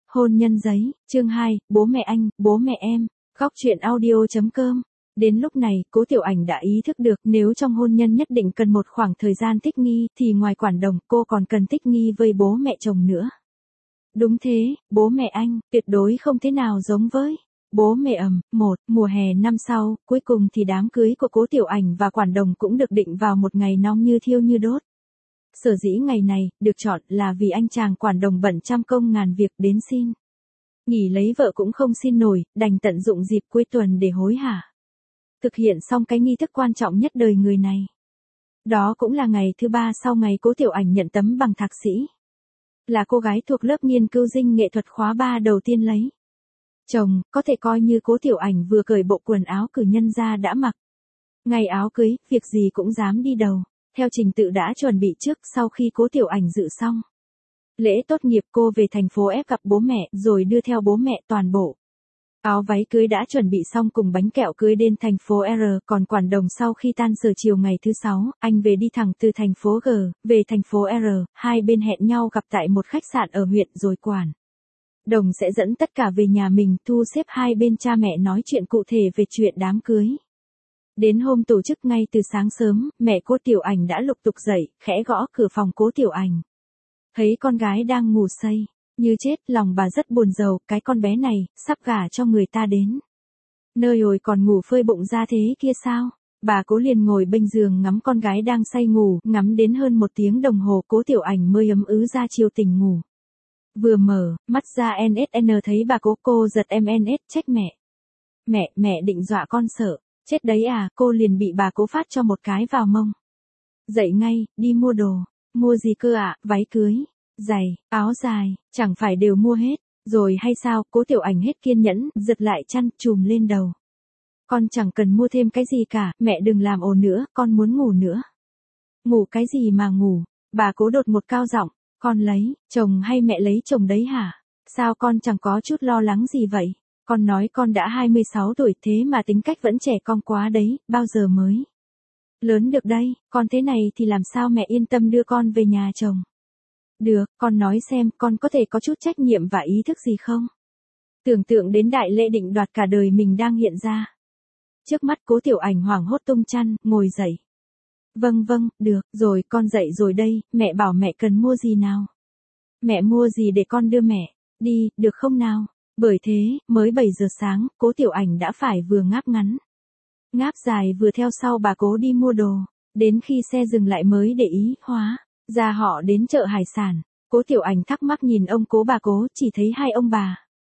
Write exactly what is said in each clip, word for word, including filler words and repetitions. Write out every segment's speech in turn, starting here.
Hôn nhân giấy, chương hai, bố mẹ anh, bố mẹ em, góc truyện audio.com. Đến lúc này, Cố Tiểu Ảnh đã ý thức được nếu trong hôn nhân nhất định cần một khoảng thời gian thích nghi thì ngoài quản đồng cô còn cần thích nghi với bố mẹ chồng nữa. Đúng thế, bố mẹ anh, tuyệt đối không thế nào giống với bố mẹ ẩm. Một, mùa hè năm sau, cuối cùng thì đám cưới của Cố Tiểu Ảnh và quản đồng cũng được định vào một ngày nóng như thiêu như đốt. Sở dĩ ngày này, được chọn là vì anh chàng quản đồng bận trăm công ngàn việc đến xin nghỉ lấy vợ cũng không xin nổi, đành tận dụng dịp cuối tuần để hối hả thực hiện xong cái nghi thức quan trọng nhất đời người này. Đó cũng là ngày thứ ba sau ngày Cố Tiểu Ảnh nhận tấm bằng thạc sĩ. Là cô gái thuộc lớp nghiên cứu dinh nghệ thuật khóa ba đầu tiên lấy chồng, có thể coi như Cố Tiểu Ảnh vừa cởi bộ quần áo cử nhân ra đã mặc. Ngày áo cưới, việc gì cũng dám đi đầu. Theo trình tự đã chuẩn bị trước, sau khi Cố Tiểu Ảnh dự xong lễ tốt nghiệp, cô về thành phố F gặp bố mẹ, rồi đưa theo bố mẹ toàn bộ áo váy cưới đã chuẩn bị xong cùng bánh kẹo cưới đến thành phố R. Còn quản đồng sau khi tan sở chiều ngày thứ sáu, anh về đi thẳng từ thành phố G về thành phố R. Hai bên hẹn nhau gặp tại một khách sạn ở huyện, rồi quản đồng sẽ dẫn tất cả về nhà mình, thu xếp hai bên cha mẹ nói chuyện cụ thể về chuyện đám cưới. Đến hôm tổ chức, ngay từ sáng sớm, mẹ Cố Tiểu Ảnh đã lục tục dậy, khẽ gõ cửa phòng Cố Tiểu Ảnh. Thấy con gái đang ngủ say như chết, lòng bà rất buồn rầu, cái con bé này sắp gả cho người ta đến nơi rồi còn ngủ phơi bụng ra thế kia sao? Bà Cố liền ngồi bên giường ngắm con gái đang say ngủ, ngắm đến hơn một tiếng đồng hồ Cố Tiểu Ảnh mới ấm ứ ra chiều tỉnh ngủ. Vừa mở mắt ra en ét en thấy bà Cố, cô giật em en ét, trách mẹ. Mẹ, mẹ định dọa con sợ chết đấy à? Cô liền bị bà Cố phát cho một cái vào mông. Dậy ngay, đi mua đồ. Mua gì cơ ạ? À? Váy cưới, giày, áo dài, chẳng phải đều mua hết rồi hay sao? Cố Tiểu Ảnh hết kiên nhẫn, giật lại chăn trùm lên đầu. Con chẳng cần mua thêm cái gì cả, mẹ đừng làm ồn nữa, con muốn ngủ nữa. Ngủ cái gì mà ngủ? Bà Cố đột một cao giọng, con lấy chồng hay mẹ lấy chồng đấy hả? Sao con chẳng có chút lo lắng gì vậy? Con nói con đã hai mươi sáu tuổi thế mà tính cách vẫn trẻ con quá đấy, bao giờ mới lớn được đây? Con thế này thì làm sao mẹ yên tâm đưa con về nhà chồng? Được, con nói xem, con có thể có chút trách nhiệm và ý thức gì không? Tưởng tượng đến đại lễ định đoạt cả đời mình đang hiện ra trước mắt, Cố Tiểu Ảnh hoảng hốt tung chăn, ngồi dậy. Vâng vâng, được, rồi con dậy rồi đây, mẹ bảo mẹ cần mua gì nào? Mẹ mua gì để con đưa mẹ đi, được không nào? Bởi thế, mới bảy giờ sáng, Cố Tiểu Ảnh đã phải vừa ngáp ngắn ngáp dài vừa theo sau bà Cố đi mua đồ. Đến khi xe dừng lại mới để ý, hóa ra họ đến chợ hải sản. Cố Tiểu Ảnh thắc mắc nhìn ông Cố bà Cố, chỉ thấy hai ông bà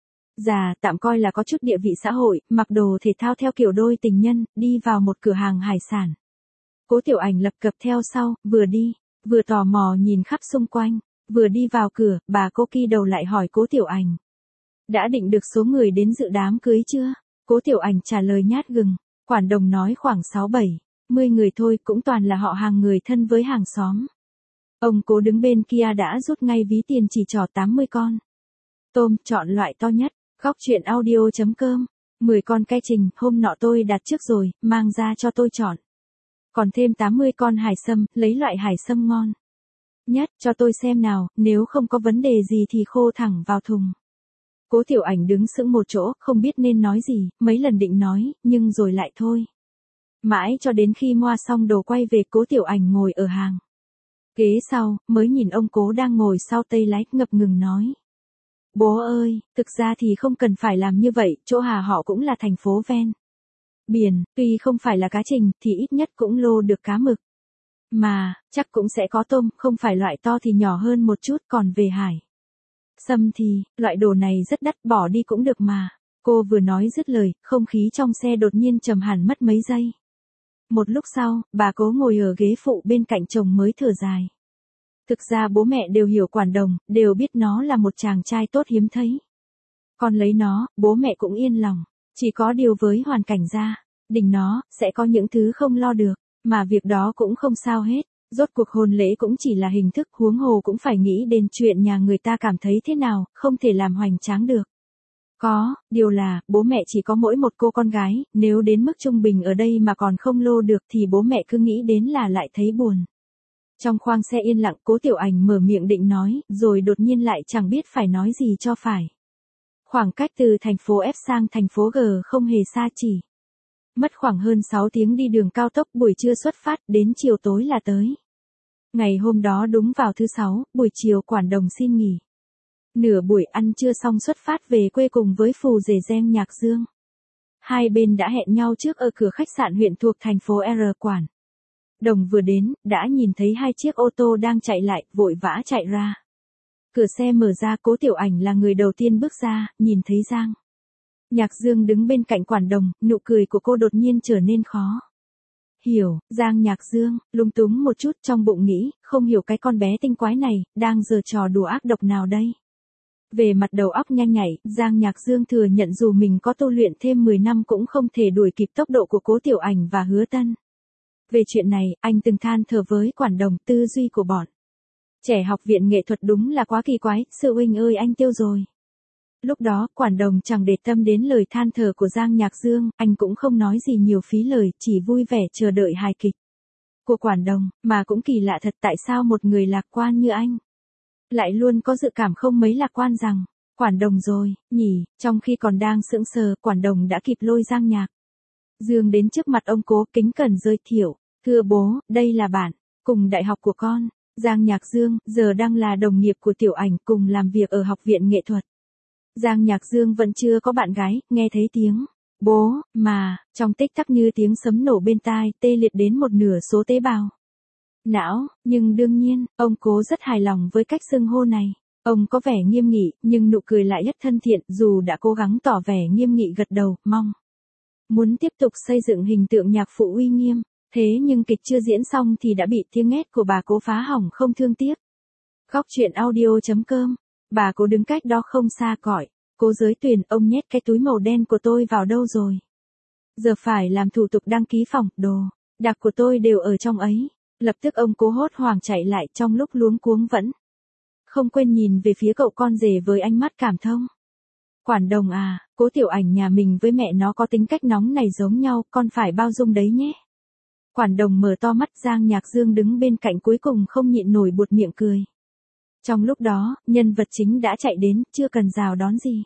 già, tạm coi là có chút địa vị xã hội, mặc đồ thể thao theo kiểu đôi tình nhân, đi vào một cửa hàng hải sản. Cố Tiểu Ảnh lập cập theo sau, vừa đi vừa tò mò nhìn khắp xung quanh. Vừa đi vào cửa, bà Cố kỳ đầu lại hỏi Cố Tiểu Ảnh, đã định được số người đến dự đám cưới chưa? Cố Tiểu Ảnh trả lời nhát gừng. Quản đồng nói khoảng sáu bảy mươi người thôi, cũng toàn là họ hàng người thân với hàng xóm. Ông Cố đứng bên kia đã rút ngay ví tiền, chỉ trỏ tám mươi con tôm, chọn loại to nhất. Góc truyện audio.com. mười con cây trình, hôm nọ tôi đặt trước rồi, mang ra cho tôi chọn. Còn thêm tám mươi con hải sâm, lấy loại hải sâm ngon nhất cho tôi xem nào, nếu không có vấn đề gì thì khô thẳng vào thùng. Cố Tiểu Ảnh đứng sững một chỗ, không biết nên nói gì, mấy lần định nói, nhưng rồi lại thôi. Mãi cho đến khi moa xong đồ quay về, Cố Tiểu Ảnh ngồi ở hàng ghế sau, mới nhìn ông Cố đang ngồi sau tay lái, ngập ngừng nói. Bố ơi, thực ra thì không cần phải làm như vậy, chỗ Hà họ cũng là thành phố ven biển, tuy không phải là cá trình, thì ít nhất cũng lô được cá mực. Mà, chắc cũng sẽ có tôm, không phải loại to thì nhỏ hơn một chút, còn về hải sâm thì, loại đồ này rất đắt, bỏ đi cũng được mà. Cô vừa nói dứt lời, không khí trong xe đột nhiên trầm hẳn mất mấy giây. Một lúc sau, bà Cố ngồi ở ghế phụ bên cạnh chồng mới thở dài. Thực ra bố mẹ đều hiểu quản đồng, đều biết nó là một chàng trai tốt hiếm thấy. Con lấy nó, bố mẹ cũng yên lòng. Chỉ có điều với hoàn cảnh gia đình nó, sẽ có những thứ không lo được, mà việc đó cũng không sao hết. Rốt cuộc hôn lễ cũng chỉ là hình thức, huống hồ cũng phải nghĩ đến chuyện nhà người ta cảm thấy thế nào, không thể làm hoành tráng được. Có, điều là, bố mẹ chỉ có mỗi một cô con gái, nếu đến mức trung bình ở đây mà còn không lô được thì bố mẹ cứ nghĩ đến là lại thấy buồn. Trong khoang xe yên lặng, Cố Tiểu Ảnh mở miệng định nói, rồi đột nhiên lại chẳng biết phải nói gì cho phải. Khoảng cách từ thành phố F sang thành phố G không hề xa chỉ. Mất khoảng hơn sáu tiếng đi đường cao tốc, buổi trưa xuất phát, đến chiều tối là tới. Ngày hôm đó đúng vào thứ sáu, buổi chiều Quản Đồng xin nghỉ. Nửa buổi ăn trưa xong xuất phát về quê cùng với phù rể Giang Nhạc Dương. Hai bên đã hẹn nhau trước ở cửa khách sạn huyện thuộc thành phố R Quản. Đồng vừa đến, đã nhìn thấy hai chiếc ô tô đang chạy lại, vội vã chạy ra. Cửa xe mở ra, Cố Tiểu Ảnh là người đầu tiên bước ra, nhìn thấy Giang Nhạc Dương đứng bên cạnh Quản Đồng, nụ cười của cô đột nhiên trở nên khó hiểu. Giang Nhạc Dương lúng túng một chút, trong bụng nghĩ, không hiểu cái con bé tinh quái này đang giở trò đùa ác độc nào đây. Về mặt đầu óc nhanh nhạy, Giang Nhạc Dương thừa nhận dù mình có tu luyện thêm mười năm cũng không thể đuổi kịp tốc độ của Cố Tiểu Ảnh và Hứa Tân. Về chuyện này, anh từng than thở với Quản Đồng, tư duy của bọn trẻ học viện nghệ thuật đúng là quá kỳ quái, sư huynh ơi anh tiêu rồi. Lúc đó, Quản Đồng chẳng để tâm đến lời than thở của Giang Nhạc Dương, anh cũng không nói gì nhiều phí lời, chỉ vui vẻ chờ đợi hài kịch của Quản Đồng, mà cũng kỳ lạ thật, tại sao một người lạc quan như anh lại luôn có dự cảm không mấy lạc quan rằng, Quản Đồng rồi, nhỉ. Trong khi còn đang sững sờ, Quản Đồng đã kịp lôi Giang Nhạc Dương đến trước mặt ông Cố, kính cẩn giới thiệu, thưa bố, đây là bạn cùng đại học của con. Giang Nhạc Dương, giờ đang là đồng nghiệp của Tiểu Ảnh, cùng làm việc ở học viện nghệ thuật. Giang Nhạc Dương vẫn chưa có bạn gái, nghe thấy tiếng bố, mà, trong tích tắc như tiếng sấm nổ bên tai, tê liệt đến một nửa số tế bào não, nhưng đương nhiên, ông Cố rất hài lòng với cách xưng hô này. Ông có vẻ nghiêm nghị, nhưng nụ cười lại rất thân thiện, dù đã cố gắng tỏ vẻ nghiêm nghị, gật đầu, mong muốn tiếp tục xây dựng hình tượng nhạc phụ uy nghiêm. Thế nhưng kịch chưa diễn xong thì đã bị tiếng hét của bà Cố phá hỏng không thương tiếc. Góc truyện audio chấm com. Bà Cố đứng cách đó không xa gọi, Cố Giới Tuyền, ông nhét cái túi màu đen của tôi vào đâu rồi? Giờ phải làm thủ tục đăng ký phòng, đồ đạc của tôi đều ở trong ấy. Lập tức ông Cố hốt hoảng chạy lại, trong lúc luống cuống vẫn không quên nhìn về phía cậu con rể với ánh mắt cảm thông. Quản Đồng à, Cố Tiểu Ảnh nhà mình với mẹ nó có tính cách nóng này giống nhau, con phải bao dung đấy nhé. Quản Đồng mở to mắt, Giang Nhạc Dương đứng bên cạnh cuối cùng không nhịn nổi buột miệng cười. Trong lúc đó, nhân vật chính đã chạy đến, chưa cần rào đón gì.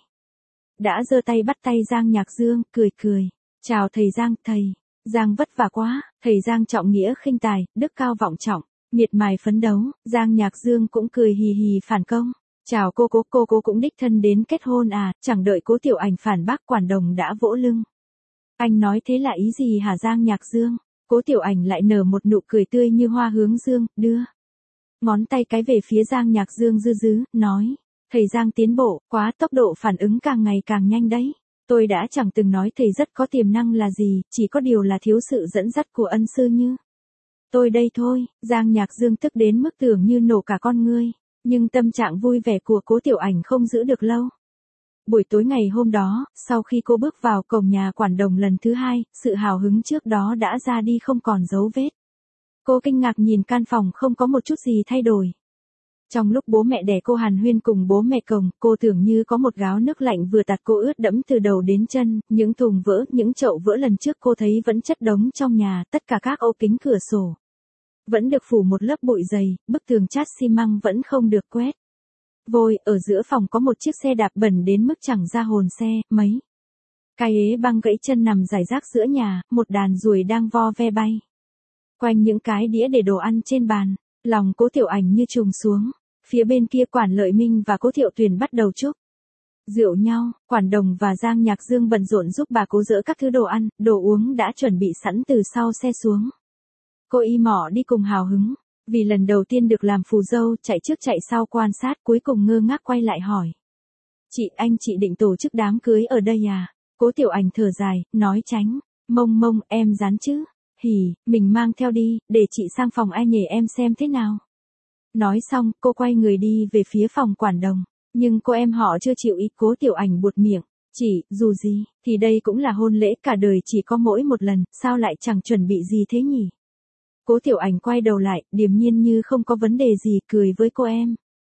Đã giơ tay bắt tay Giang Nhạc Dương, cười cười. Chào thầy Giang, thầy Giang vất vả quá. Thầy Giang trọng nghĩa khinh tài, đức cao vọng trọng, miệt mài phấn đấu. Giang Nhạc Dương cũng cười hì hì phản công. Chào cô Cố, cô Cố cũng đích thân đến kết hôn à? Chẳng đợi Cố Tiểu Ảnh phản bác, Quản Đồng đã vỗ lưng. Anh nói thế là ý gì hả Giang Nhạc Dương? Cố Tiểu Ảnh lại nở một nụ cười tươi như hoa hướng dương, đưa ngón tay cái về phía Giang Nhạc Dương dư dứ, nói, thầy Giang tiến bộ, quá, tốc độ phản ứng càng ngày càng nhanh đấy. Tôi đã chẳng từng nói thầy rất có tiềm năng là gì, chỉ có điều là thiếu sự dẫn dắt của ân sư như tôi đây thôi. Giang Nhạc Dương tức đến mức tưởng như nổ cả con ngươi, nhưng tâm trạng vui vẻ của Cố Tiểu Ảnh không giữ được lâu. Buổi tối ngày hôm đó, sau khi cô bước vào cổng nhà Quản Đồng lần thứ hai, sự hào hứng trước đó đã ra đi không còn dấu vết. Cô kinh ngạc nhìn căn phòng không có một chút gì thay đổi. Trong lúc bố mẹ đẻ cô hàn huyên cùng bố mẹ cồng, cô tưởng như có một gáo nước lạnh vừa tạt cô ướt đẫm từ đầu đến chân, những thùng vỡ, những chậu vỡ lần trước cô thấy vẫn chất đống trong nhà, tất cả các ô kính cửa sổ vẫn được phủ một lớp bụi dày, bức tường chát xi măng vẫn không được quét vôi. Ở giữa phòng có một chiếc xe đạp bẩn đến mức chẳng ra hồn xe, mấy cái ế băng gãy chân nằm rải rác giữa nhà, một đàn ruồi đang vo ve bay quanh những cái đĩa để đồ ăn trên bàn. Lòng Cố Tiểu Ảnh như trùng xuống. Phía bên kia Quản Lợi Minh và Cố Thiệu Tuyền bắt đầu chúc rượu nhau. Quản Đồng và Giang Nhạc Dương bận rộn giúp bà Cố dỡ các thứ đồ ăn, đồ uống đã chuẩn bị sẵn từ sau xe xuống. Cô y mỏ đi cùng hào hứng, vì lần đầu tiên được làm phù dâu, chạy trước chạy sau quan sát, cuối cùng ngơ ngác quay lại hỏi. Chị, anh chị định tổ chức đám cưới ở đây à? Cố Tiểu Ảnh thở dài, nói tránh mông mông, em dán chứ. Hỉ, mình mang theo đi, để chị sang phòng ai nhề em xem thế nào. Nói xong, cô quay người đi về phía phòng Quản Đồng. Nhưng cô em họ chưa chịu ý. Cố Tiểu Ảnh buột miệng. Chị, dù gì, thì đây cũng là hôn lễ cả đời chỉ có mỗi một lần, sao lại chẳng chuẩn bị gì thế nhỉ? Cố Tiểu Ảnh quay đầu lại, điềm nhiên như không có vấn đề gì, cười với cô em.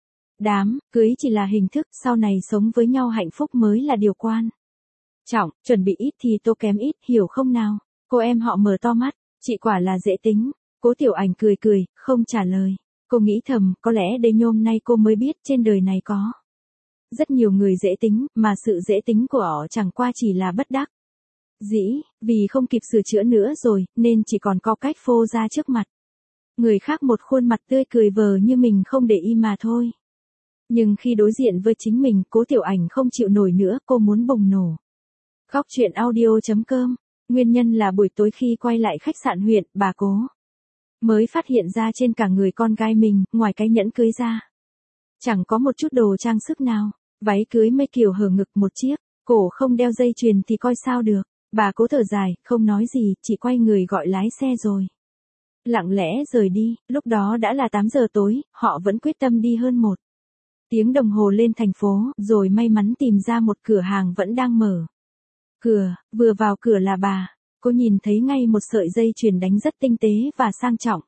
Đám cưới chỉ là hình thức, sau này sống với nhau hạnh phúc mới là điều quan trọng, chuẩn bị ít thì tô kém ít, hiểu không nào? Cô em họ mở to mắt, chị quả là dễ tính. Cố Tiểu Ảnh cười cười, không trả lời. Cô nghĩ thầm, có lẽ đến nhôm nay cô mới biết trên đời này có Rất nhiều người dễ tính, mà sự dễ tính của họ chẳng qua chỉ là bất đắc dĩ, vì không kịp sửa chữa nữa rồi, nên chỉ còn có cách phô ra trước mặt người khác một khuôn mặt tươi cười vờ như mình không để ý mà thôi. Nhưng khi đối diện với chính mình, Cố Tiểu Ảnh không chịu nổi nữa, cô muốn bùng nổ. Góc truyện audio chấm com. Nguyên nhân là buổi tối khi quay lại khách sạn huyện, bà Cố mới phát hiện ra trên cả người con gái mình, ngoài cái nhẫn cưới ra, chẳng có một chút đồ trang sức nào. Váy cưới mây kiểu hở ngực một chiếc, cổ không đeo dây chuyền thì coi sao được. Bà Cố thở dài, không nói gì, chỉ quay người gọi lái xe rồi lặng lẽ rời đi. Lúc đó đã là tám giờ tối, họ vẫn quyết tâm đi hơn một tiếng đồng hồ lên thành phố, rồi may mắn tìm ra một cửa hàng vẫn đang mở cửa. Vừa vào cửa là bà Cố nhìn thấy ngay một sợi dây chuyền đánh rất tinh tế và sang trọng.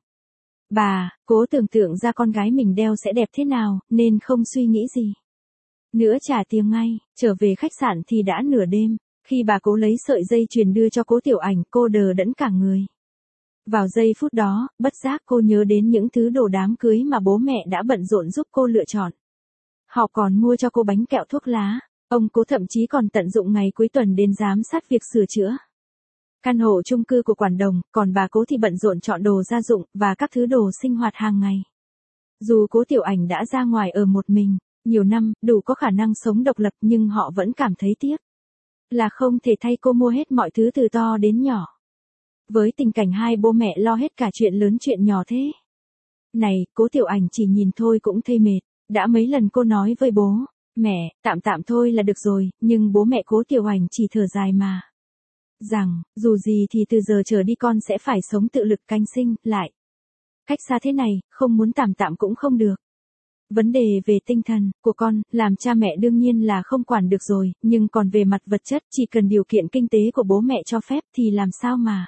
Bà Cố tưởng tượng ra con gái mình đeo sẽ đẹp thế nào, nên không suy nghĩ gì nữa trả tiền ngay. Trở về khách sạn thì đã nửa đêm. Khi bà Cố lấy sợi dây chuyền đưa cho Cố Tiểu Ảnh, cô đờ đẫn cả người. Vào giây phút đó, bất giác cô nhớ đến những thứ đồ đám cưới mà bố mẹ đã bận rộn giúp cô lựa chọn. Họ còn mua cho cô bánh kẹo thuốc lá. Ông Cố thậm chí còn tận dụng ngày cuối tuần đến giám sát việc sửa chữa căn hộ chung cư của quản đồng, còn bà Cố thì bận rộn chọn đồ gia dụng và các thứ đồ sinh hoạt hàng ngày. Dù Cố Tiểu Ảnh đã ra ngoài ở một mình nhiều năm, đủ có khả năng sống độc lập, nhưng họ vẫn cảm thấy tiếc là không thể thay cô mua hết mọi thứ từ to đến nhỏ. Với tình cảnh hai bố mẹ lo hết cả chuyện lớn chuyện nhỏ thế này, Cố Tiểu Ảnh chỉ nhìn thôi cũng thấy mệt. Đã mấy lần cô nói với bố mẹ, tạm tạm thôi là được rồi, nhưng bố mẹ Cố Tiểu Ảnh chỉ thở dài mà rằng, dù gì thì từ giờ trở đi con sẽ phải sống tự lực cánh sinh, lại cách xa thế này, không muốn tạm tạm cũng không được. Vấn đề về tinh thần của con, làm cha mẹ đương nhiên là không quản được rồi, nhưng còn về mặt vật chất, chỉ cần điều kiện kinh tế của bố mẹ cho phép thì làm sao mà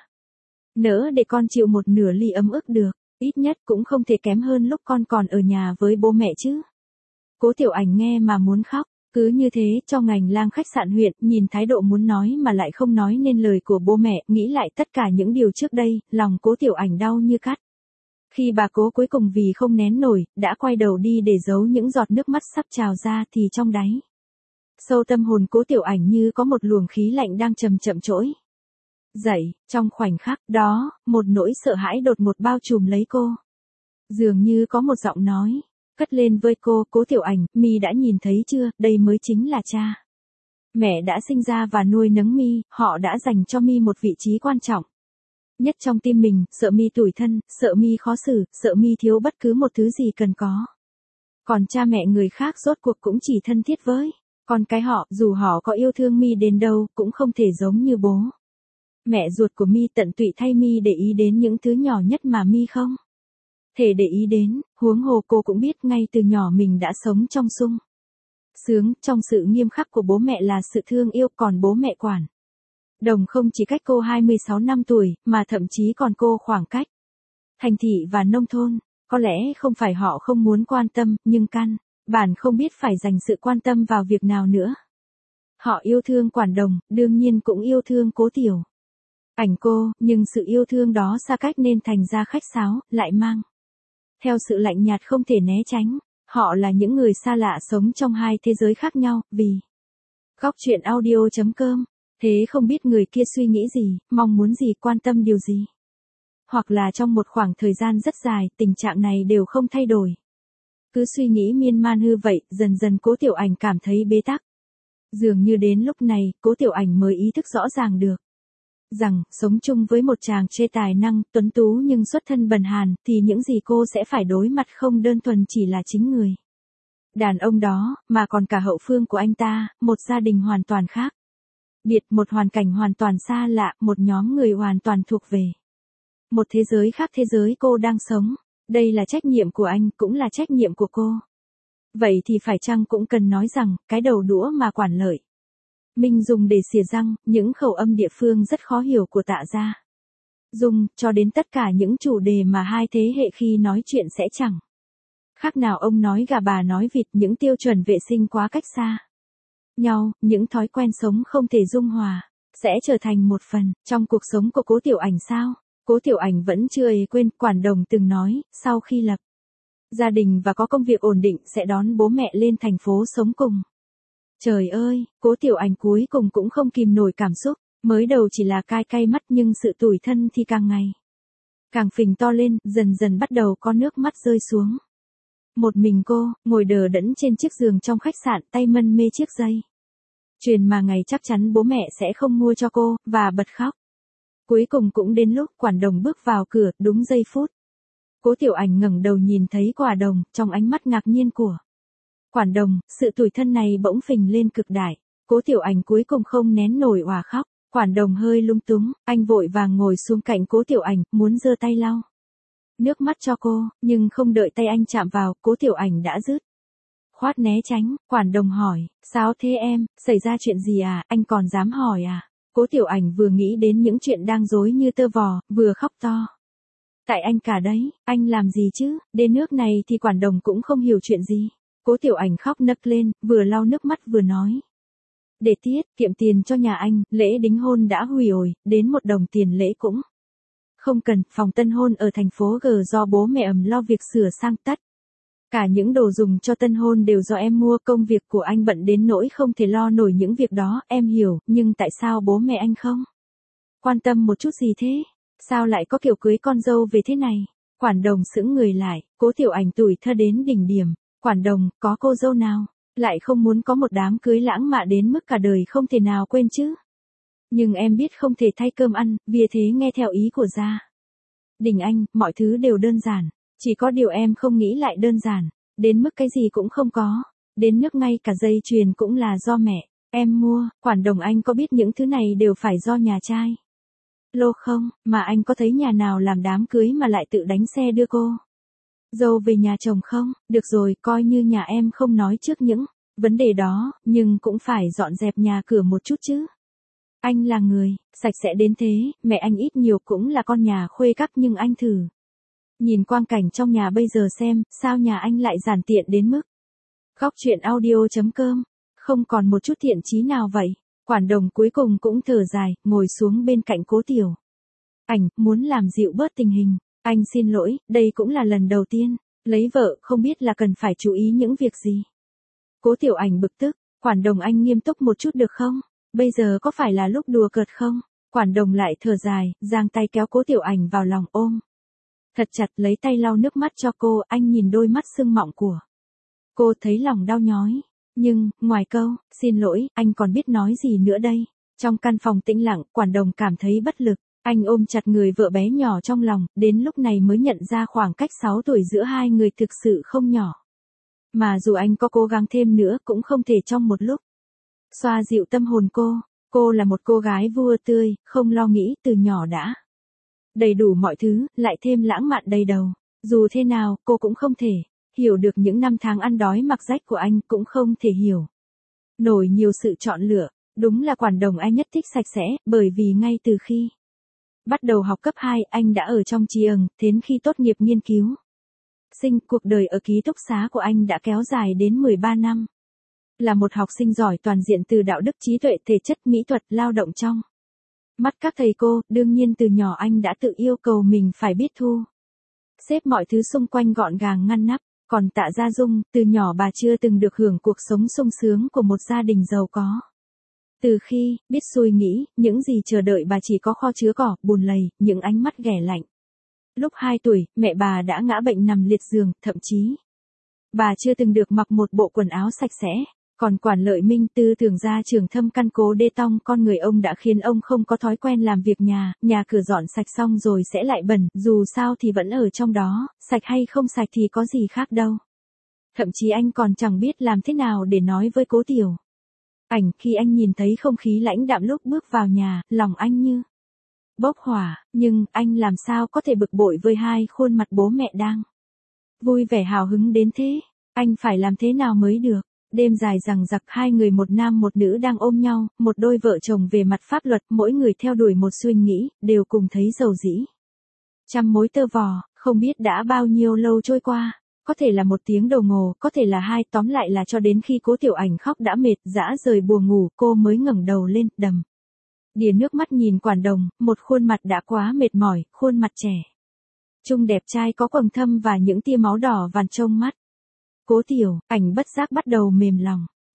nỡ để con chịu một nửa ly ấm ức được. Ít nhất cũng không thể kém hơn lúc con còn ở nhà với bố mẹ chứ. Cố Tiểu Ảnh nghe mà muốn khóc. Cứ như thế, trong ngành lang khách sạn huyện, nhìn thái độ muốn nói mà lại không nói nên lời của bố mẹ, nghĩ lại tất cả những điều trước đây, lòng Cố Tiểu Ảnh đau như cắt. Khi bà Cố cuối cùng vì không nén nổi, đã quay đầu đi để giấu những giọt nước mắt sắp trào ra, thì trong đáy sâu tâm hồn Cố Tiểu Ảnh như có một luồng khí lạnh đang chậm chậm trỗi dậy. Trong khoảnh khắc đó, một nỗi sợ hãi đột ngột bao trùm lấy cô. Dường như có một giọng nói cất lên với cô, Cố Tiểu Ảnh, mi đã nhìn thấy chưa, đây mới chính là cha mẹ đã sinh ra và nuôi nấng mi, họ đã dành cho mi một vị trí quan trọng nhất trong tim mình, sợ mi tủi thân, sợ mi khó xử, sợ mi thiếu bất cứ một thứ gì cần có. Còn cha mẹ người khác rốt cuộc cũng chỉ thân thiết với con cái họ, dù họ có yêu thương mi đến đâu, cũng không thể giống như bố mẹ ruột của mi tận tụy thay mi để ý đến những thứ nhỏ nhất mà mi không thể để ý đến. Huống hồ cô cũng biết ngay từ nhỏ mình đã sống trong sung sướng, trong sự nghiêm khắc của bố mẹ là sự thương yêu, còn bố mẹ quản đồng không chỉ cách cô hai mươi sáu năm tuổi, mà thậm chí còn cô khoảng cách thành thị và nông thôn. Có lẽ không phải họ không muốn quan tâm, nhưng căn bản không biết phải dành sự quan tâm vào việc nào nữa. Họ yêu thương quản đồng, đương nhiên cũng yêu thương Cố Tiểu Ảnh cô, nhưng sự yêu thương đó xa cách nên thành ra khách sáo, lại mang theo sự lạnh nhạt không thể né tránh. Họ là những người xa lạ sống trong hai thế giới khác nhau, vì góc truyện audio chấm com. Thế không biết người kia suy nghĩ gì, mong muốn gì, quan tâm điều gì. Hoặc là trong một khoảng thời gian rất dài, tình trạng này đều không thay đổi. Cứ suy nghĩ miên man hư vậy, dần dần Cố Tiểu Ảnh cảm thấy bế tắc. Dường như đến lúc này, Cố Tiểu Ảnh mới ý thức rõ ràng được rằng, sống chung với một chàng trai tài năng, tuấn tú nhưng xuất thân bần hàn, thì những gì cô sẽ phải đối mặt không đơn thuần chỉ là chính người đàn ông đó, mà còn cả hậu phương của anh ta, một gia đình hoàn toàn khác biệt, một hoàn cảnh hoàn toàn xa lạ, một nhóm người hoàn toàn thuộc về một thế giới khác thế giới cô đang sống. Đây là trách nhiệm của anh, cũng là trách nhiệm của cô. Vậy thì phải chăng cũng cần nói rằng, cái đầu đũa mà Quản Lợi Minh dùng để xỉa răng, những khẩu âm địa phương rất khó hiểu của Tạ gia dùng, cho đến tất cả những chủ đề mà hai thế hệ khi nói chuyện sẽ chẳng khác nào ông nói gà bà nói vịt, những tiêu chuẩn vệ sinh quá cách xa nhau, những thói quen sống không thể dung hòa, sẽ trở thành một phần trong cuộc sống của Cố Tiểu Ảnh sao? Cố Tiểu Ảnh vẫn chưa ấy quên, quản đồng từng nói, sau khi lập gia đình và có công việc ổn định sẽ đón bố mẹ lên thành phố sống cùng. Trời ơi, Cố Tiểu Ảnh cuối cùng cũng không kìm nổi cảm xúc, mới đầu chỉ là cay cay mắt nhưng sự tủi thân thì càng ngày càng phình to lên, dần dần bắt đầu có nước mắt rơi xuống. Một mình cô, ngồi đờ đẫn trên chiếc giường trong khách sạn, tay mân mê chiếc dây chuyền mà ngày chắc chắn bố mẹ sẽ không mua cho cô, và bật khóc. Cuối cùng cũng đến lúc quản đồng bước vào cửa, đúng giây phút. Cố Tiểu Ảnh ngẩng đầu nhìn thấy quả đồng, trong ánh mắt ngạc nhiên của quản đồng, sự tủi thân này bỗng phình lên cực đại. Cố Tiểu Ảnh cuối cùng không nén nổi òa khóc. Quản đồng hơi lung túng, anh vội vàng ngồi xuống cạnh Cố Tiểu Ảnh, muốn giơ tay lau nước mắt cho cô, nhưng không đợi tay anh chạm vào, Cố Tiểu Ảnh đã dứt khoát né tránh. Quản đồng hỏi, sao thế em, xảy ra chuyện gì à, anh còn dám hỏi à? Cố Tiểu Ảnh vừa nghĩ đến những chuyện đang rối như tơ vò, vừa khóc to. Tại anh cả đấy, anh làm gì chứ, đến nước này thì quản đồng cũng không hiểu chuyện gì. Cố Tiểu Ảnh khóc nấc lên, vừa lau nước mắt vừa nói. Để tiết kiệm tiền cho nhà anh, lễ đính hôn đã hủy rồi, đến một đồng tiền lễ cũng không cần, phòng tân hôn ở thành phố G do bố mẹ ầm lo việc sửa sang tất. Cả những đồ dùng cho tân hôn đều do em mua, công việc của anh bận đến nỗi không thể lo nổi những việc đó, em hiểu, nhưng tại sao bố mẹ anh không quan tâm một chút gì thế? Sao lại có kiểu cưới con dâu về thế này? Quản đồng sững người lại, Cố Tiểu Ảnh tủi thơ đến đỉnh điểm. Quản đồng, có cô dâu nào lại không muốn có một đám cưới lãng mạn đến mức cả đời không thể nào quên chứ? Nhưng em biết không thể thay cơm ăn, vì thế nghe theo ý của gia đình anh, mọi thứ đều đơn giản. Chỉ có điều em không nghĩ lại đơn giản, đến mức cái gì cũng không có. Đến nước ngay cả dây chuyền cũng là do mẹ em mua. Quản đồng, anh có biết những thứ này đều phải do nhà trai lô không, mà anh có thấy nhà nào làm đám cưới mà lại tự đánh xe đưa cô dâu về nhà chồng không? Được rồi, coi như nhà em không nói trước những vấn đề đó, nhưng cũng phải dọn dẹp nhà cửa một chút chứ. Anh là người sạch sẽ đến thế, mẹ anh ít nhiều cũng là con nhà khuê các, nhưng anh thử nhìn quang cảnh trong nhà bây giờ xem, sao nhà anh lại giản tiện đến mức. Góc truyện audio chấm com, không còn một chút thiện chí nào vậy. Quản đồng cuối cùng cũng thở dài, ngồi xuống bên cạnh Cố Tiểu Ảnh, muốn làm dịu bớt tình hình. Anh xin lỗi, đây cũng là lần đầu tiên lấy vợ, không biết là cần phải chú ý những việc gì. Cố Tiểu Ảnh bực tức, quản đồng anh nghiêm túc một chút được không? Bây giờ có phải là lúc đùa cợt không? Quản đồng lại thở dài, giang tay kéo Cố Tiểu Ảnh vào lòng ôm thật chặt, lấy tay lau nước mắt cho cô. Anh nhìn đôi mắt sưng mọng của cô, thấy lòng đau nhói. Nhưng, ngoài câu, xin lỗi, anh còn biết nói gì nữa đây? Trong căn phòng tĩnh lặng, quản đồng cảm thấy bất lực. Anh ôm chặt người vợ bé nhỏ trong lòng, đến lúc này mới nhận ra khoảng cách sáu tuổi giữa hai người thực sự không nhỏ. Mà dù anh có cố gắng thêm nữa cũng không thể trong một lúc xoa dịu tâm hồn cô. Cô là một cô gái vui tươi, không lo nghĩ, từ nhỏ đã đầy đủ mọi thứ, lại thêm lãng mạn đầy đầu. Dù thế nào, cô cũng không thể hiểu được những năm tháng ăn đói mặc rách của anh, cũng không thể hiểu nổi nhiều sự chọn lựa. Đúng là quản đồng anh nhất thích sạch sẽ, bởi vì ngay từ khi bắt đầu học cấp hai, anh đã ở trong trường, đến khi tốt nghiệp nghiên cứu sinh, cuộc đời ở ký túc xá của anh đã kéo dài đến mười ba năm. Là một học sinh giỏi toàn diện từ đạo đức, trí tuệ, thể chất, mỹ thuật, lao động trong mắt các thầy cô, đương nhiên từ nhỏ anh đã tự yêu cầu mình phải biết thu xếp mọi thứ xung quanh gọn gàng ngăn nắp. Còn Tạ Gia Dung, từ nhỏ bà chưa từng được hưởng cuộc sống sung sướng của một gia đình giàu có. Từ khi biết suy nghĩ, những gì chờ đợi bà chỉ có kho chứa cỏ, bùn lầy, những ánh mắt ghẻ lạnh. Lúc hai tuổi, mẹ bà đã ngã bệnh nằm liệt giường, thậm chí bà chưa từng được mặc một bộ quần áo sạch sẽ. Còn Quản Lợi Minh, tư tưởng gia trưởng thâm căn cố đê tông, con người ông đã khiến ông không có thói quen làm việc nhà, nhà cửa dọn sạch xong rồi sẽ lại bẩn, dù sao thì vẫn ở trong đó, sạch hay không sạch thì có gì khác đâu. Thậm chí anh còn chẳng biết làm thế nào để nói với Cố Tiểu Ảnh. Khi anh nhìn thấy không khí lãnh đạm lúc bước vào nhà, lòng anh như bốc hỏa, nhưng anh làm sao có thể bực bội với hai khuôn mặt bố mẹ đang vui vẻ hào hứng đến thế. Anh phải làm thế nào mới được? Đêm dài rằng giặc, hai người một nam một nữ đang ôm nhau, một đôi vợ chồng về mặt pháp luật, mỗi người theo đuổi một suy nghĩ, đều cùng thấy dầu dĩ trăm mối tơ vò. Không biết đã bao nhiêu lâu trôi qua, có thể là một tiếng đồng hồ, có thể là hai, tóm lại là cho đến khi Cố Tiểu Ảnh khóc đã mệt, dã rời buồn ngủ, cô mới ngẩng đầu lên, đầm đìa nước mắt nhìn quản đồng, một khuôn mặt đã quá mệt mỏi, khuôn mặt trẻ trung đẹp trai có quầng thâm và những tia máu đỏ vằn trong mắt. Cố Tiểu Ảnh bất giác bắt đầu mềm lòng.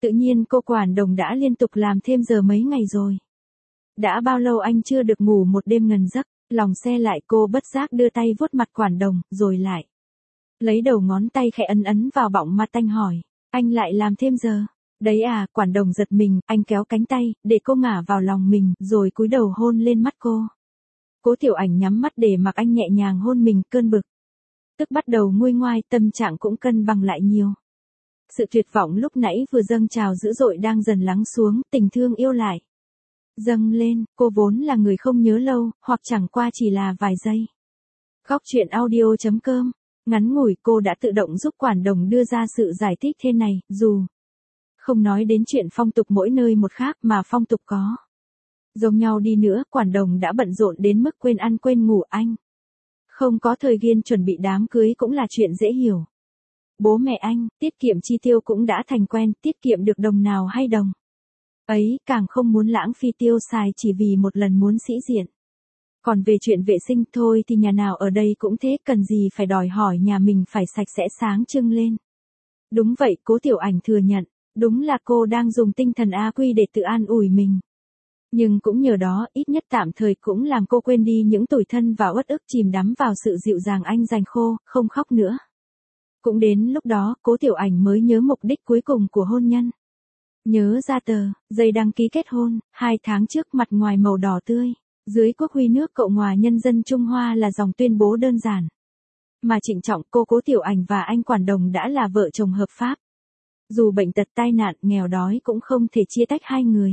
Tự nhiên cô quản đồng đã liên tục làm thêm giờ mấy ngày rồi. Đã bao lâu anh chưa được ngủ một đêm ngần giấc, lòng xe lại cô bất giác đưa tay vuốt mặt quản đồng, rồi lại. Lấy đầu ngón tay khẽ ấn ấn vào bọng mặt anh hỏi, anh lại làm thêm giờ. Đấy à, quản đồng giật mình, anh kéo cánh tay, để cô ngả vào lòng mình, rồi cúi đầu hôn lên mắt cô. Cố Tiểu Ảnh nhắm mắt để mặc anh nhẹ nhàng hôn mình, cơn bực tức bắt đầu nguôi ngoai, tâm trạng cũng cân bằng lại nhiều. Sự tuyệt vọng lúc nãy vừa dâng trào dữ dội đang dần lắng xuống, tình thương yêu lại dâng lên, cô vốn là người không nhớ lâu, hoặc chẳng qua chỉ là vài giây. Góc truyện audio chấm com, ngắn ngủi cô đã tự động giúp quản đồng đưa ra sự giải thích thế này, dù không nói đến chuyện phong tục mỗi nơi một khác mà phong tục có giống nhau đi nữa, quản đồng đã bận rộn đến mức quên ăn quên ngủ, anh không có thời gian chuẩn bị đám cưới cũng là chuyện dễ hiểu. Bố mẹ anh, tiết kiệm chi tiêu cũng đã thành quen, tiết kiệm được đồng nào hay đồng ấy, càng không muốn lãng phí tiêu xài chỉ vì một lần muốn sĩ diện. Còn về chuyện vệ sinh thôi thì nhà nào ở đây cũng thế, cần gì phải đòi hỏi nhà mình phải sạch sẽ sáng trưng lên. Đúng vậy, Cố Tiểu Ảnh thừa nhận, đúng là cô đang dùng tinh thần a quy để tự an ủi mình. Nhưng cũng nhờ đó, ít nhất tạm thời cũng làm cô quên đi những tủi thân và uất ức, chìm đắm vào sự dịu dàng anh dành khô, không khóc nữa. Cũng đến lúc đó, Cố Tiểu Ảnh mới nhớ mục đích cuối cùng của hôn nhân. Nhớ ra tờ giấy đăng ký kết hôn, hai tháng trước, mặt ngoài màu đỏ tươi, dưới quốc huy nước Cộng hòa Nhân dân Trung Hoa là dòng tuyên bố đơn giản mà trịnh trọng, cô Cố Tiểu Ảnh và anh quản đồng đã là vợ chồng hợp pháp. Dù bệnh tật, tai nạn, nghèo đói cũng không thể chia tách hai người.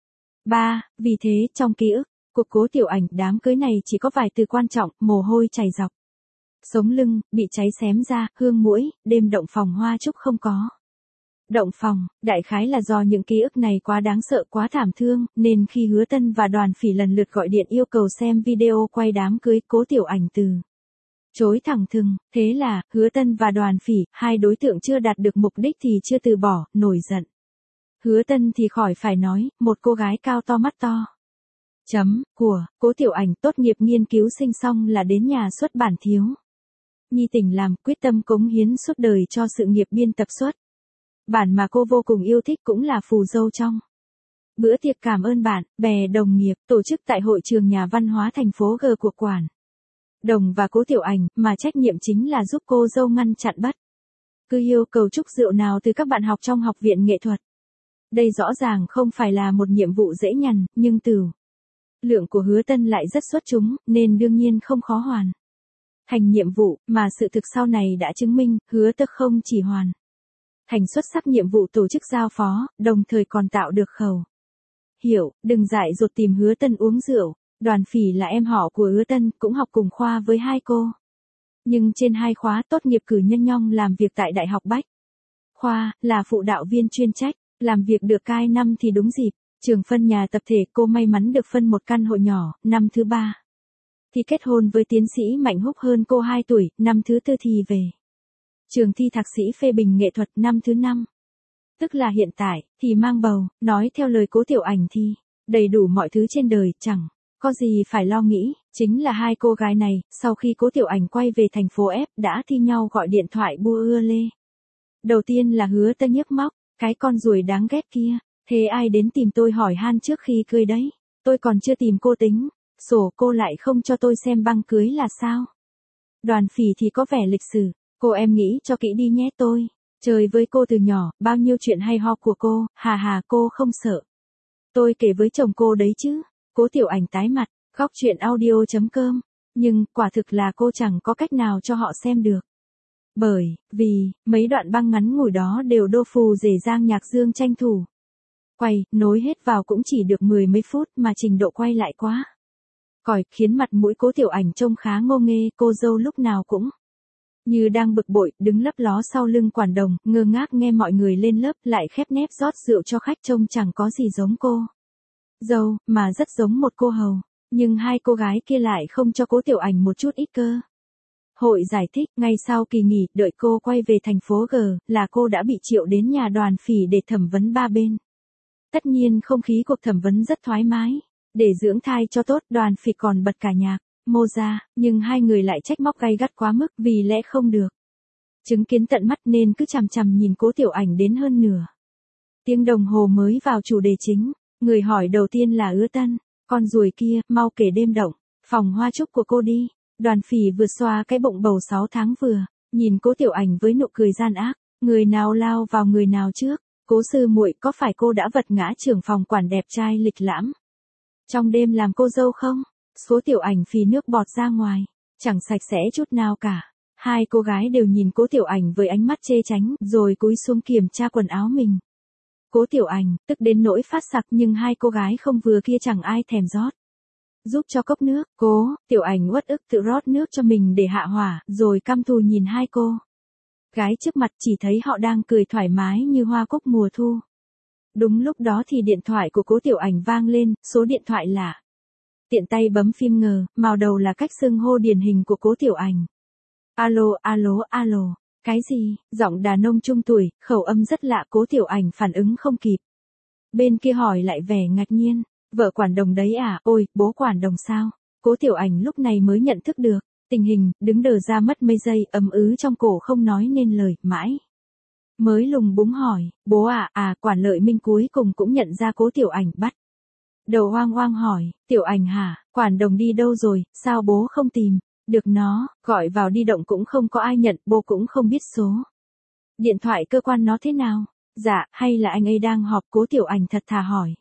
ba. Vì thế, trong ký ức của Cố Tiểu Ảnh, đám cưới này chỉ có vài từ quan trọng: mồ hôi chảy dọc, sống lưng bị cháy xém ra, hương mũi, đêm động phòng hoa chúc không có. Động phòng, đại khái là do những ký ức này quá đáng sợ, quá thảm thương, nên khi Hứa Tân và Đoàn Phỉ lần lượt gọi điện yêu cầu xem video quay đám cưới, Cố Tiểu Ảnh từ chối thẳng thừng. Thế là, Hứa Tân và Đoàn Phỉ, hai đối tượng chưa đạt được mục đích thì chưa từ bỏ, nổi giận. Hứa Tân thì khỏi phải nói, một cô gái cao to mắt to. Chấm, của, Cố Tiểu Ảnh tốt nghiệp nghiên cứu sinh xong là đến nhà xuất bản thiếu nhi tỉnh làm, quyết tâm cống hiến suốt đời cho sự nghiệp biên tập xuất bản mà cô vô cùng yêu thích, cũng là phù dâu trong bữa tiệc cảm ơn bạn bè đồng nghiệp tổ chức tại hội trường nhà văn hóa thành phố G của quản đồng và Cố Tiểu Ảnh, mà trách nhiệm chính là giúp cô dâu ngăn chặn bất cứ yêu cầu chúc rượu nào từ các bạn học trong học viện nghệ thuật. Đây rõ ràng không phải là một nhiệm vụ dễ nhằn, nhưng từ lượng của Hứa Tân lại rất xuất chúng, nên đương nhiên không khó hoàn thành nhiệm vụ, mà sự thực sau này đã chứng minh, Hứa Tân không chỉ hoàn thành xuất sắc nhiệm vụ tổ chức giao phó, đồng thời còn tạo được khẩu hiệu, đừng dại dột tìm Hứa Tân uống rượu. Đoàn Phỉ là em họ của Hứa Tân, cũng học cùng khoa với hai cô. Nhưng trên hai khóa tốt nghiệp cử nhân nhong làm việc tại Đại học Bách Khoa, là phụ đạo viên chuyên trách, làm việc được cai năm thì đúng dịp, trường phân nhà tập thể, cô may mắn được phân một căn hộ nhỏ, năm thứ ba thì kết hôn với tiến sĩ Mạnh Húc hơn cô hai tuổi, năm thứ tư thì về trường thi thạc sĩ phê bình nghệ thuật, năm thứ năm. Tức là hiện tại, thì mang bầu, nói theo lời Cố Tiểu Ảnh thì đầy đủ mọi thứ trên đời, chẳng có gì phải lo nghĩ. Chính là hai cô gái này, sau khi Cố Tiểu Ảnh quay về thành phố F, đã thi nhau gọi điện thoại bua ưa lê. Đầu tiên là Hứa Tân nhức móc, cái con ruồi đáng ghét kia, thế ai đến tìm tôi hỏi han trước khi cưới đấy, tôi còn chưa tìm cô tính sổ, cô lại không cho tôi xem băng cưới là sao. Đoàn Phỉ thì có vẻ lịch sử, cô em nghĩ cho kỹ đi nhé, tôi chơi với cô từ nhỏ, bao nhiêu chuyện hay ho của cô, hà hà, cô không sợ tôi kể với chồng cô đấy chứ. Cố Tiểu Ảnh tái mặt, góc truyện audio chấm com, nhưng quả thực là cô chẳng có cách nào cho họ xem được. Bởi vì mấy đoạn băng ngắn ngủi đó đều đô phù rể Giang Nhạc Dương tranh thủ quay, nối hết vào cũng chỉ được mười mấy phút, mà trình độ quay lại quá còi, khiến mặt mũi Cố Tiểu Ảnh trông khá ngô nghê. Cô dâu lúc nào cũng như đang bực bội, đứng lấp ló sau lưng quản đồng, ngơ ngác nghe mọi người lên lớp, lại khép nép rót rượu cho khách, trông chẳng có gì giống cô dâu, mà rất giống một cô hầu. Nhưng hai cô gái kia lại không cho Cố Tiểu Ảnh một chút ít cơ hội giải thích. Ngay sau kỳ nghỉ, đợi cô quay về thành phố G, là cô đã bị triệu đến nhà Đoàn Phỉ để thẩm vấn ba bên. Tất nhiên không khí cuộc thẩm vấn rất thoải mái. Để dưỡng thai cho tốt, Đoàn Phỉ còn bật cả nhạc mô ra, nhưng hai người lại trách móc gay gắt quá mức, vì lẽ không được chứng kiến tận mắt nên cứ chằm chằm nhìn Cố Tiểu Ảnh đến hơn nửa Tiếng đồng hồ mới vào chủ đề chính. Người hỏi đầu tiên là Ứa Tân. Con ruồi kia, mau kể đêm động. Phòng hoa chúc của cô đi. Đoàn Phỉ vừa xoa cái bụng bầu sáu tháng vừa. Nhìn Cố Tiểu Ảnh với nụ cười gian ác. Người nào lao vào người nào trước. Cố sư muội, có phải cô đã vật ngã trưởng phòng quản đẹp trai lịch lãm trong đêm làm cô dâu không? Cố Tiểu Ảnh phì nước bọt ra ngoài. Chẳng sạch sẽ chút nào cả. Hai cô gái đều nhìn Cố Tiểu Ảnh với ánh mắt chê tránh, rồi cúi xuống kiểm tra quần áo mình. Cố Tiểu Ảnh, tức đến nỗi phát sặc, nhưng hai cô gái không vừa kia chẳng ai thèm rót giúp cho cốc nước. Cố Tiểu Ảnh uất ức tự rót nước cho mình để hạ hỏa, rồi căm thù nhìn hai cô gái trước mặt, chỉ thấy họ đang cười thoải mái như hoa cúc mùa thu. Đúng lúc đó thì điện thoại của Cố Tiểu Ảnh vang lên, số điện thoại lạ. Tiện tay bấm phím ngờ, màu đầu là cách xưng hô điển hình của Cố Tiểu Ảnh. Alo, alo, alo. Cái gì? Giọng đàn ông trung tuổi, khẩu âm rất lạ. Cố Tiểu Ảnh phản ứng không kịp. Bên kia hỏi lại vẻ ngạc nhiên. Vợ quản đồng đấy à? Ôi, bố quản đồng sao? Cố Tiểu Ảnh lúc này mới nhận thức được tình hình, đứng đờ ra mất mấy giây, ấm ứ trong cổ không nói nên lời, mãi mới lùng búng hỏi, bố à, à, Quản Lợi Minh cuối cùng cũng nhận ra Cố Tiểu Ảnh, bắt đầu hoang hoang hỏi, Tiểu Ảnh hả, quản đồng đi đâu rồi, sao bố không tìm được nó, gọi vào di động cũng không có ai nhận, bố cũng không biết số điện thoại cơ quan nó thế nào. Dạ, hay là anh ấy đang họp? Cố Tiểu Ảnh thật thà hỏi.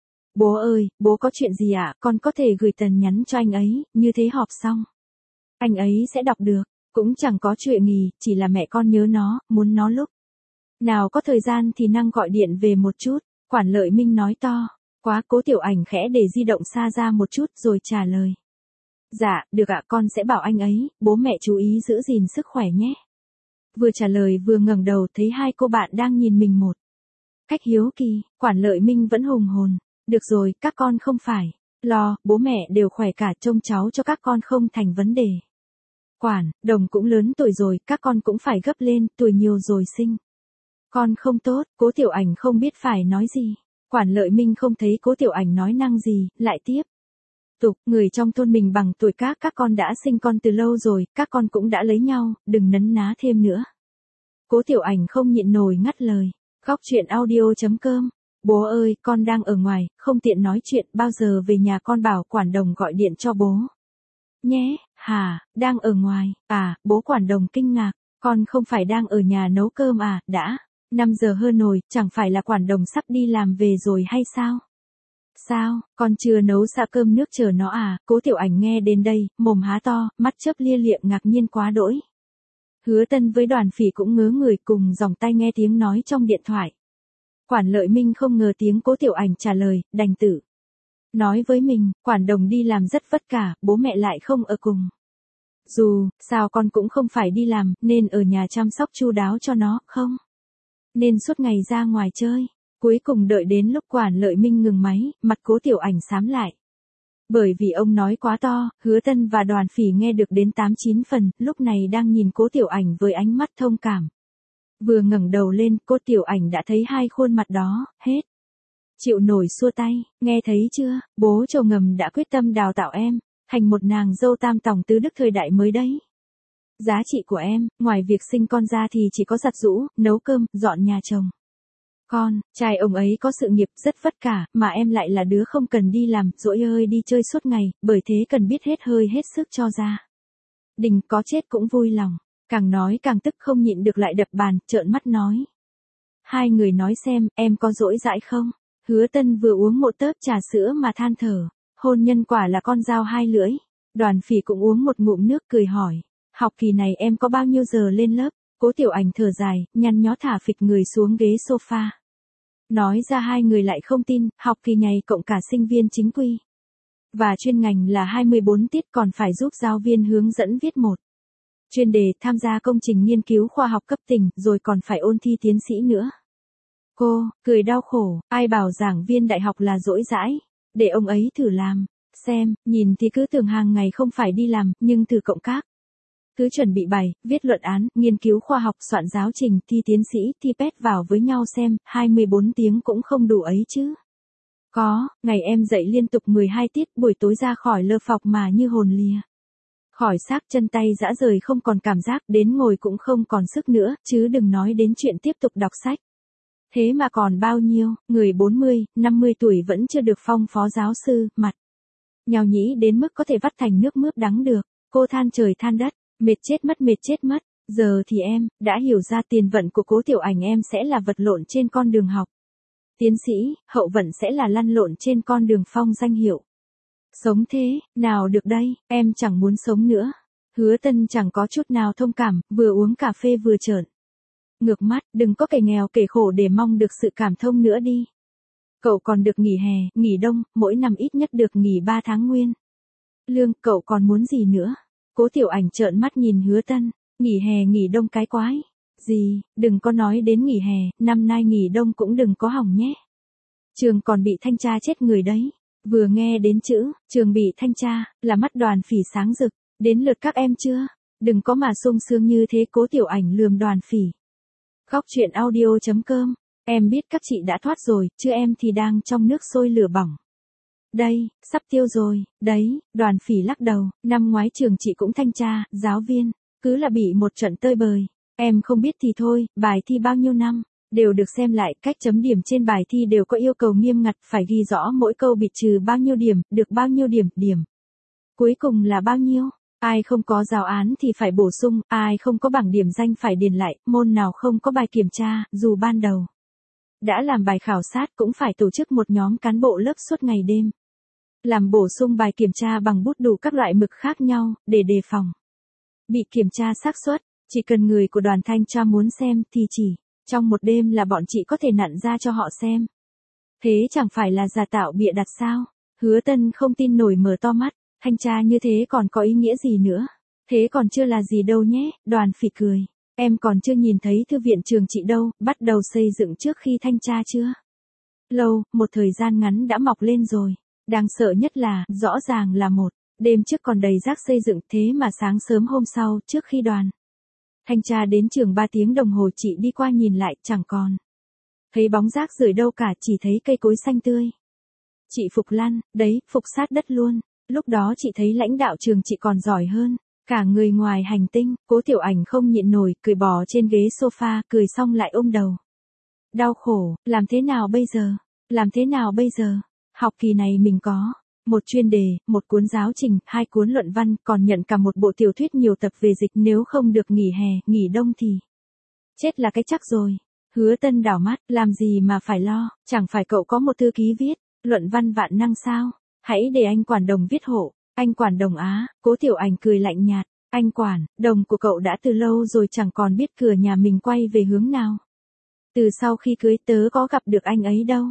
Bố ơi, bố có chuyện gì ạ? À? Con có thể gửi tin nhắn cho anh ấy, như thế họp xong anh ấy sẽ đọc được. Cũng chẳng có chuyện gì, chỉ là mẹ con nhớ nó, muốn nó lúc nào có thời gian thì năng gọi điện về một chút. Quản Lợi Minh nói to. Quá. Cố Tiểu Ảnh khẽ để di động xa ra một chút rồi trả lời. Dạ, được ạ, con sẽ bảo anh ấy, bố mẹ chú ý giữ gìn sức khỏe nhé. Vừa trả lời vừa ngẩng đầu thấy hai cô bạn đang nhìn mình một cách hiếu kỳ. Quản Lợi Minh vẫn hùng hồn. Được rồi, các con không phải lo, bố mẹ đều khỏe cả, trông cháu cho các con không thành vấn đề. Quản đồng cũng lớn tuổi rồi, các con cũng phải gấp lên, tuổi nhiều rồi sinh con không tốt. Cố Tiểu Ảnh không biết phải nói gì. Quản Lợi Minh không thấy Cố Tiểu Ảnh nói năng gì, lại tiếp tục, người trong thôn mình bằng tuổi các các con đã sinh con từ lâu rồi, các con cũng đã lấy nhau, đừng nấn ná thêm nữa. Cố Tiểu Ảnh không nhịn nổi ngắt lời. Góc truyện audio chấm com. Bố ơi, con đang ở ngoài, không tiện nói chuyện, bao giờ về nhà con bảo quản đồng gọi điện cho bố nhé. Hả, đang ở ngoài, à, bố quản đồng kinh ngạc, con không phải đang ở nhà nấu cơm à, đã năm giờ hơn rồi, chẳng phải là quản đồng sắp đi làm về rồi hay sao? Sao, con chưa nấu xạ cơm nước chờ nó à? Cố Tiểu Ảnh nghe đến đây, mồm há to, mắt chớp lia lịa ngạc nhiên quá đỗi. Hứa Tân với Đoàn Phỉ cũng ngớ người cùng dòng tai nghe tiếng nói trong điện thoại. Quản Lợi Minh không ngờ tiếng Cố Tiểu Ảnh trả lời, đành tự nói với mình, quản đồng đi làm rất vất vả, bố mẹ lại không ở cùng. Dù sao con cũng không phải đi làm, nên ở nhà chăm sóc chu đáo cho nó, không nên suốt ngày ra ngoài chơi. Cuối cùng đợi đến lúc Quản Lợi Minh ngừng máy, mặt Cố Tiểu Ảnh xám lại. Bởi vì ông nói quá to, Hứa Tân và Đoàn Phỉ nghe được đến tám chín phần, lúc này đang nhìn Cố Tiểu Ảnh với ánh mắt thông cảm. Vừa ngẩng đầu lên, Cố Tiểu Ảnh đã thấy hai khuôn mặt đó, hết chịu nổi xua tay, nghe thấy chưa, bố chồng ngầm đã quyết tâm đào tạo em thành một nàng dâu tam tòng tứ đức thời đại mới đấy. Giá trị của em, ngoài việc sinh con ra thì chỉ có giặt giũ, nấu cơm, dọn nhà chồng. Con, trai ông ấy có sự nghiệp rất vất vả, mà em lại là đứa không cần đi làm, dỗi ơi đi chơi suốt ngày, bởi thế cần biết hết hơi hết sức cho ra đình, có chết cũng vui lòng. Càng nói càng tức, không nhịn được lại đập bàn, trợn mắt nói. Hai người nói xem, em có dỗi dãi không? Hứa Tân vừa uống một tớp trà sữa mà than thở. Hôn nhân quả là con dao hai lưỡi. Đoàn Phỉ cũng uống một ngụm nước cười hỏi. Học kỳ này em có bao nhiêu giờ lên lớp? Cố Tiểu Ảnh thở dài, nhăn nhó thả phịch người xuống ghế sofa. Nói ra hai người lại không tin, học kỳ này cộng cả sinh viên chính quy và chuyên ngành là hai mươi bốn tiết, còn phải giúp giáo viên hướng dẫn viết một chuyên đề, tham gia công trình nghiên cứu khoa học cấp tỉnh, rồi còn phải ôn thi tiến sĩ nữa. Cô, cười đau khổ, ai bảo giảng viên đại học là dỗi dãi, để ông ấy thử làm xem, nhìn thì cứ tưởng hàng ngày không phải đi làm, nhưng thử cộng các cứ chuẩn bị bài, viết luận án, nghiên cứu khoa học, soạn giáo trình, thi tiến sĩ, thi pét vào với nhau xem, hai mươi bốn tiếng cũng không đủ ấy chứ. Có, ngày em dạy liên tục mười hai tiết, buổi tối ra khỏi lớp học mà như hồn lìa khỏi xác, chân tay rã rời, không còn cảm giác, đến ngồi cũng không còn sức nữa, chứ đừng nói đến chuyện tiếp tục đọc sách. Thế mà còn bao nhiêu, người bốn mươi, năm mươi tuổi vẫn chưa được phong phó giáo sư, mặt nhào nhĩ đến mức có thể vắt thành nước mướp đắng được. Cô than trời than đất, mệt chết mất mệt chết mất. Giờ thì em, đã hiểu ra tiền vận của Cố Tiểu Ảnh em sẽ là vật lộn trên con đường học tiến sĩ, hậu vận sẽ là lăn lộn trên con đường phong danh hiệu. Sống thế, nào được đây, em chẳng muốn sống nữa. Hứa Tân chẳng có chút nào thông cảm, vừa uống cà phê vừa trợn ngược mắt, đừng có kể nghèo kể khổ để mong được sự cảm thông nữa đi. Cậu còn được nghỉ hè, nghỉ đông, mỗi năm ít nhất được nghỉ ba tháng nguyên lương, cậu còn muốn gì nữa? Cố Tiểu Ảnh trợn mắt nhìn Hứa Tân, nghỉ hè nghỉ đông cái quái gì, đừng có nói đến nghỉ hè, năm nay nghỉ đông cũng đừng có hỏng nhé. Trường còn bị thanh tra chết người đấy. Vừa nghe đến chữ, trường bị thanh tra, là mắt Đoàn Phỉ sáng rực, đến lượt các em chưa? Đừng có mà sung sướng như thế. Cố Tiểu Ảnh lườm Đoàn Phỉ. Góc truyện audio chấm com, em biết các chị đã thoát rồi, chứ em thì đang trong nước sôi lửa bỏng. Đây, sắp tiêu rồi, đấy, Đoàn Phỉ lắc đầu, năm ngoái trường chị cũng thanh tra, giáo viên, cứ là bị một trận tơi bời. Em không biết thì thôi, bài thi bao nhiêu năm, đều được xem lại, cách chấm điểm trên bài thi đều có yêu cầu nghiêm ngặt, phải ghi rõ mỗi câu bị trừ bao nhiêu điểm, được bao nhiêu điểm, điểm cuối cùng là bao nhiêu. Ai không có giáo án thì phải bổ sung, ai không có bảng điểm danh phải điền lại, môn nào không có bài kiểm tra, dù ban đầu đã làm bài khảo sát cũng phải tổ chức một nhóm cán bộ lớp suốt ngày đêm làm bổ sung bài kiểm tra bằng bút đủ các loại mực khác nhau, để đề phòng bị kiểm tra xác suất. Chỉ cần người của đoàn thanh tra muốn xem thì chỉ trong một đêm là bọn chị có thể nặn ra cho họ xem. Thế chẳng phải là giả tạo bịa đặt sao? Hứa Tân không tin nổi mở to mắt, thanh tra như thế còn có ý nghĩa gì nữa? Thế còn chưa là gì đâu nhé. Đoàn Phỉ cười, em còn chưa nhìn thấy thư viện trường chị đâu, bắt đầu xây dựng trước khi thanh tra chưa? Lâu, một thời gian ngắn đã mọc lên rồi. Đáng sợ nhất là, rõ ràng là một đêm trước còn đầy rác xây dựng, thế mà sáng sớm hôm sau, trước khi đoàn thanh tra đến trường ba tiếng đồng hồ chị đi qua nhìn lại, chẳng còn thấy bóng rác rưởi đâu cả, chỉ thấy cây cối xanh tươi. Chị phục lăn, đấy, phục sát đất luôn. Lúc đó chị thấy lãnh đạo trường chị còn giỏi hơn cả người ngoài hành tinh. Cố Tiểu Ảnh không nhịn nổi, cười bò trên ghế sofa, cười xong lại ôm đầu. Đau khổ, làm thế nào bây giờ? Làm thế nào bây giờ? Học kỳ này mình có một chuyên đề, một cuốn giáo trình, hai cuốn luận văn, còn nhận cả một bộ tiểu thuyết nhiều tập về dịch, nếu không được nghỉ hè, nghỉ đông thì chết là cái chắc rồi. Hứa Tân đảo mắt, làm gì mà phải lo, chẳng phải cậu có một thư ký viết luận văn vạn năng sao? Hãy để anh quản đồng viết hộ. Anh quản đồng á? Cố Tiểu Ảnh cười lạnh nhạt, anh quản đồng của cậu đã từ lâu rồi chẳng còn biết cửa nhà mình quay về hướng nào. Từ sau khi cưới tớ có gặp được anh ấy đâu.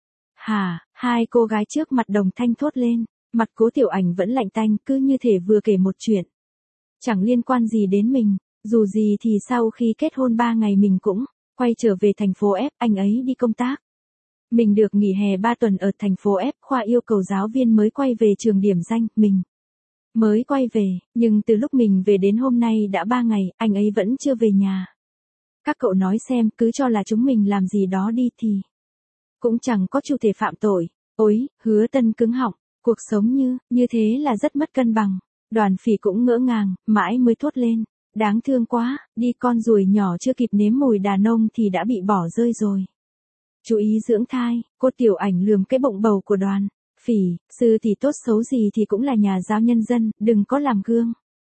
Hả? Hai cô gái trước mặt đồng thanh thốt lên. Mặt Cố Tiểu Ảnh vẫn lạnh tanh, cứ như thể vừa kể một chuyện chẳng liên quan gì đến mình. Dù gì thì sau khi kết hôn ba ngày mình cũng quay trở về thành phố F, anh ấy đi công tác. Mình được nghỉ hè ba tuần ở thành phố F, khoa yêu cầu giáo viên mới quay về trường điểm danh, mình mới quay về, nhưng từ lúc mình về đến hôm nay đã ba ngày, anh ấy vẫn chưa về nhà. Các cậu nói xem, cứ cho là chúng mình làm gì đó đi thì cũng chẳng có chủ thể phạm tội. Ôi, Hứa Tân cứng họng, cuộc sống như, như thế là rất mất cân bằng. Đoàn Phỉ cũng ngỡ ngàng, mãi mới thốt lên. Đáng thương quá, đi con ruồi nhỏ chưa kịp nếm mùi đàn ông thì đã bị bỏ rơi rồi. Chú ý dưỡng thai. Cô Tiểu Ảnh lườm cái bụng bầu của Đoàn Phỉ, sư thì tốt xấu gì thì cũng là nhà giáo nhân dân, đừng có làm gương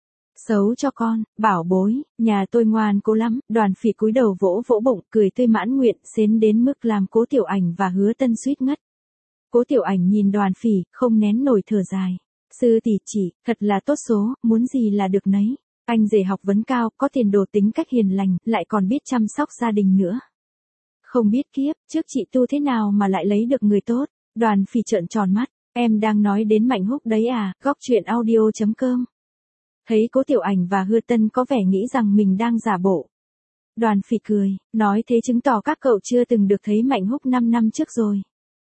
xấu cho con. Bảo bối, nhà tôi ngoan cố lắm. Đoàn Phỉ cúi đầu vỗ vỗ bụng, cười tươi mãn nguyện, xến đến mức làm Cố Tiểu Ảnh và Hứa Tân suýt ngất. Cố Tiểu Ảnh nhìn Đoàn Phỉ, không nén nổi thở dài. Sư tỷ chỉ, thật là tốt số, muốn gì là được nấy. Anh rể học vấn cao, có tiền đồ, tính cách hiền lành, lại còn biết chăm sóc gia đình nữa. Không biết kiếp, trước chị tu thế nào mà lại lấy được người tốt. Đoàn Phỉ trợn tròn mắt, em đang nói đến Mạnh Húc đấy à? Góc truyện audio chấm com. Thấy Cố Tiểu Ảnh và Hứa Tân có vẻ nghĩ rằng mình đang giả bộ. Đoàn Phỉ cười, nói thế chứng tỏ các cậu chưa từng được thấy Mạnh Húc năm năm trước rồi.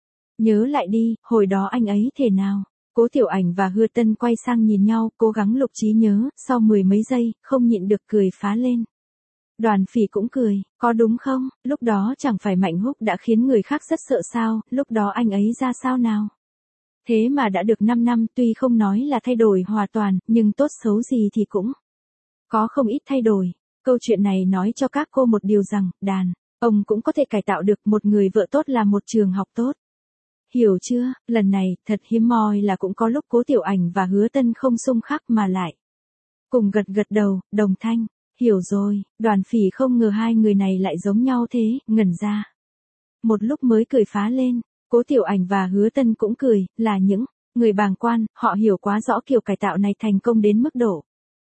Nhớ lại đi, hồi đó anh ấy thế nào? Cố Tiểu Ảnh và Hứa Tân quay sang nhìn nhau, cố gắng lục trí nhớ, sau mười mấy giây, không nhịn được cười phá lên. Đoàn Phỉ cũng cười, có đúng không? Lúc đó chẳng phải Mạnh Húc đã khiến người khác rất sợ sao, lúc đó anh ấy ra sao nào? Thế mà đã được năm năm, tuy không nói là thay đổi hoàn toàn, nhưng tốt xấu gì thì cũng có không ít thay đổi. Câu chuyện này nói cho các cô một điều rằng, đàn Ông cũng có thể cải tạo được, một người vợ tốt là một trường học tốt. Hiểu chưa, lần này, thật hiếm moi là cũng có lúc Cố Tiểu Ảnh và Hứa Tân không xung khắc mà lại. Cùng gật gật đầu, đồng thanh, hiểu rồi, Đoàn Phỉ không ngờ hai người này lại giống nhau thế, ngẩn ra. Một lúc mới cười phá lên, Cố Tiểu Ảnh và Hứa Tân cũng cười, là những người bàng quan, họ hiểu quá rõ kiểu cải tạo này thành công đến mức độ.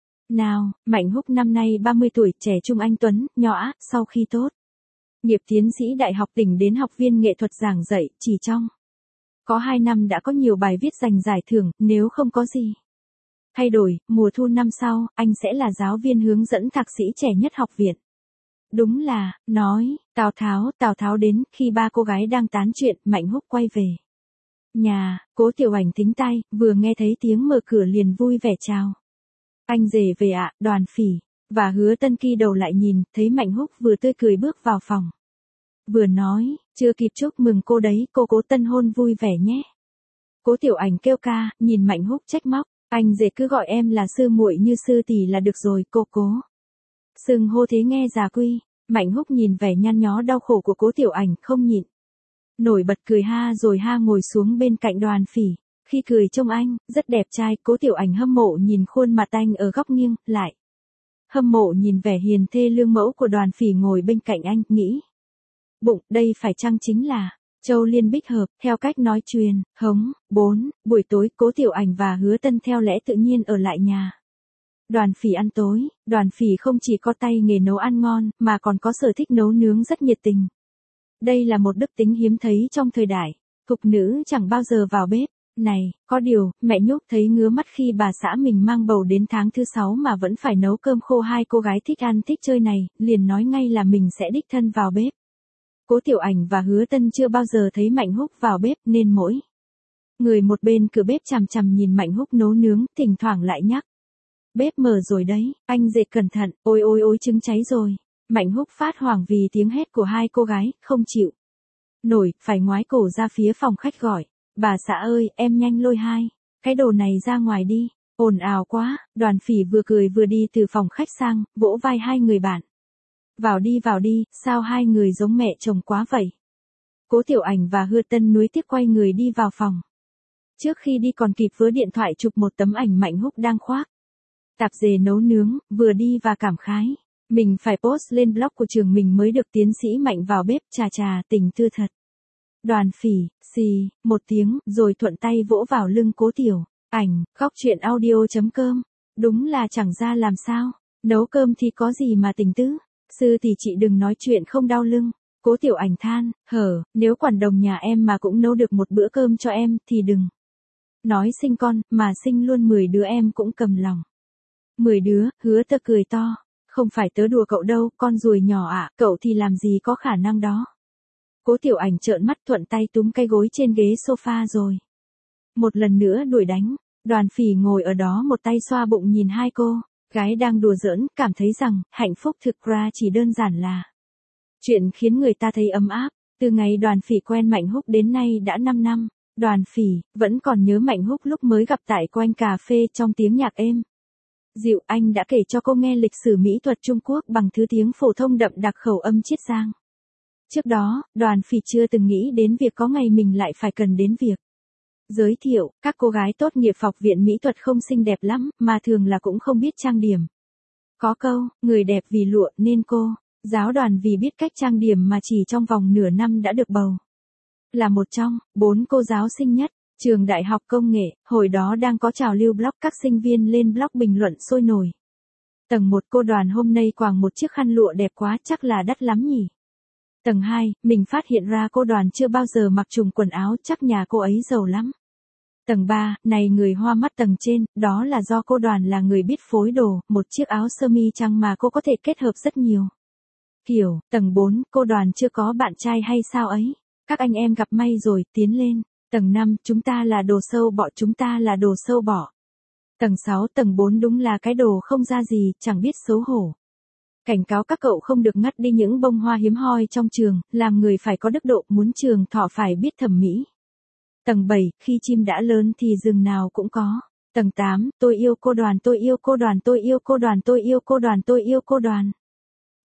Nào, Mạnh Húc năm nay ba mươi tuổi, trẻ trung anh tuấn, nhõa, sau khi tốt nghiệp tiến sĩ đại học tỉnh đến học viên nghệ thuật giảng dạy, chỉ trong có hai năm đã có nhiều bài viết giành giải thưởng, nếu không có gì thay đổi, mùa thu năm sau, anh sẽ là giáo viên hướng dẫn thạc sĩ trẻ nhất học viện. Đúng là, nói, Tào Tháo, Tào Tháo đến, khi ba cô gái đang tán chuyện, Mạnh Húc quay về nhà, Cố Tiểu Ảnh thính tai, vừa nghe thấy tiếng mở cửa liền vui vẻ chào. Anh rể về ạ, Đoàn Phỉ, và Hứa Tân kỳ đầu lại nhìn, thấy Mạnh Húc vừa tươi cười bước vào phòng. Vừa nói, chưa kịp chúc mừng cô đấy, cô Cố tân hôn vui vẻ nhé. Cố Tiểu Ảnh kêu ca, nhìn Mạnh Húc trách móc, anh rể cứ gọi em là sư muội như sư tỷ là được rồi, cô Cố. Xưng hô thế nghe già quy, Mạnh Húc nhìn vẻ nhăn nhó đau khổ của Cố Tiểu Ảnh không nhịn. Nổi bật cười ha rồi ha ngồi xuống bên cạnh Đoàn Phỉ. Khi cười trông anh, rất đẹp trai, Cố Tiểu Ảnh hâm mộ nhìn khuôn mặt anh ở góc nghiêng, lại. Hâm mộ nhìn vẻ hiền thê lương mẫu của Đoàn Phỉ ngồi bên cạnh anh, nghĩ. Bụng, đây phải chăng chính là Châu Liên Bích Hợp, theo cách nói truyền, hống, bốn, buổi tối, Cố Tiểu Ảnh và Hứa Tân theo lẽ tự nhiên ở lại nhà Đoàn Phỉ ăn tối. Đoàn Phỉ không chỉ có tay nghề nấu ăn ngon, mà còn có sở thích nấu nướng rất nhiệt tình. Đây là một đức tính hiếm thấy trong thời đại, thục nữ chẳng bao giờ vào bếp. Này, có điều, mẹ Nhúc thấy ngứa mắt khi bà xã mình mang bầu đến tháng thứ sáu mà vẫn phải nấu cơm khô, hai cô gái thích ăn thích chơi này, liền nói ngay là mình sẽ đích thân vào bếp. Cố Tiểu Ảnh và Hứa Tân chưa bao giờ thấy Mạnh Húc vào bếp nên mỗi người một bên cửa bếp chằm chằm nhìn Mạnh Húc nấu nướng, thỉnh thoảng lại nhắc. Bếp mở rồi đấy, anh rể cẩn thận, ôi ôi ôi trứng cháy rồi. Mạnh Húc phát hoảng vì tiếng hét của hai cô gái, không chịu nổi, phải ngoái cổ ra phía phòng khách gọi. Bà xã ơi, em nhanh lôi hai cái đồ này ra ngoài đi, ồn ào quá. Đoàn Phỉ vừa cười vừa đi từ phòng khách sang, vỗ vai hai người bạn. Vào đi vào đi, sao hai người giống mẹ chồng quá vậy? Cố Tiểu Ảnh và Hứa Tân nuối tiếc quay người đi vào phòng. Trước khi đi còn kịp vớ điện thoại chụp một tấm ảnh Mạnh Húc đang khoác tạp dề nấu nướng, vừa đi và cảm khái. Mình phải post lên blog của trường mình mới được tiến sĩ Mạnh vào bếp, chà chà, tình tư thật. Đoàn Phỉ, xì, một tiếng, rồi thuận tay vỗ vào lưng Cố Tiểu Ảnh, góc chuyện audio chấm com. Đúng là chẳng ra làm sao, nấu cơm thì có gì mà tình tứ, sư thì chị đừng nói chuyện không đau lưng. Cố Tiểu Ảnh than, hở, nếu quản đồng nhà em mà cũng nấu được một bữa cơm cho em, thì đừng nói sinh con, mà sinh luôn mười đứa em cũng cầm lòng. Mười đứa, Hứa Tơ cười to, không phải tớ đùa cậu đâu, con ruồi nhỏ ạ, à, cậu thì làm gì có khả năng đó. Cố Tiểu Ảnh trợn mắt thuận tay túm cái gối trên ghế sofa rồi một lần nữa đuổi đánh. Đoàn Phỉ ngồi ở đó một tay xoa bụng nhìn hai cô gái đang đùa giỡn, cảm thấy rằng hạnh phúc thực ra chỉ đơn giản là chuyện khiến người ta thấy ấm áp. Từ ngày Đoàn Phỉ quen Mạnh Húc đến nay đã năm năm, Đoàn Phỉ vẫn còn nhớ Mạnh Húc lúc mới gặp tại quán cà phê trong tiếng nhạc êm dịu. Anh đã kể cho cô nghe lịch sử mỹ thuật Trung Quốc bằng thứ tiếng phổ thông đậm đặc khẩu âm Chiết Giang. Trước đó, Đoàn Phỉ chưa từng nghĩ đến việc có ngày mình lại phải cần đến việc giới thiệu. Các cô gái tốt nghiệp học viện mỹ thuật không xinh đẹp lắm, mà thường là cũng không biết trang điểm. Có câu, người đẹp vì lụa nên cô giáo Đoàn vì biết cách trang điểm mà chỉ trong vòng nửa năm đã được bầu là một trong bốn cô giáo xinh nhất trường Đại học Công nghệ. Hồi đó đang có trào lưu blog, các sinh viên lên blog bình luận sôi nổi. Tầng một, cô Đoàn hôm nay quàng một chiếc khăn lụa đẹp quá, chắc là đắt lắm nhỉ. Tầng hai, mình phát hiện ra cô Đoàn chưa bao giờ mặc trùng quần áo, chắc nhà cô ấy giàu lắm. Tầng ba, này người hoa mắt. Tầng trên, đó là do cô Đoàn là người biết phối đồ, một chiếc áo sơ mi trắng mà cô có thể kết hợp rất nhiều kiểu. Tầng bốn, cô Đoàn chưa có bạn trai hay sao ấy. Các anh em gặp may rồi, tiến lên. Tầng năm, chúng ta là đồ sâu bọ, chúng ta là đồ sâu bọ. Tầng sáu, tầng bốn đúng là cái đồ không ra gì, chẳng biết xấu hổ. Cảnh cáo các cậu không được ngắt đi những bông hoa hiếm hoi trong trường, làm người phải có đức độ, muốn trường thọ phải biết thẩm mỹ. Tầng bảy, khi chim đã lớn thì rừng nào cũng có. Tầng tám, tôi yêu cô Đoàn, tôi yêu cô Đoàn, tôi yêu cô Đoàn, tôi yêu cô Đoàn, tôi yêu cô Đoàn.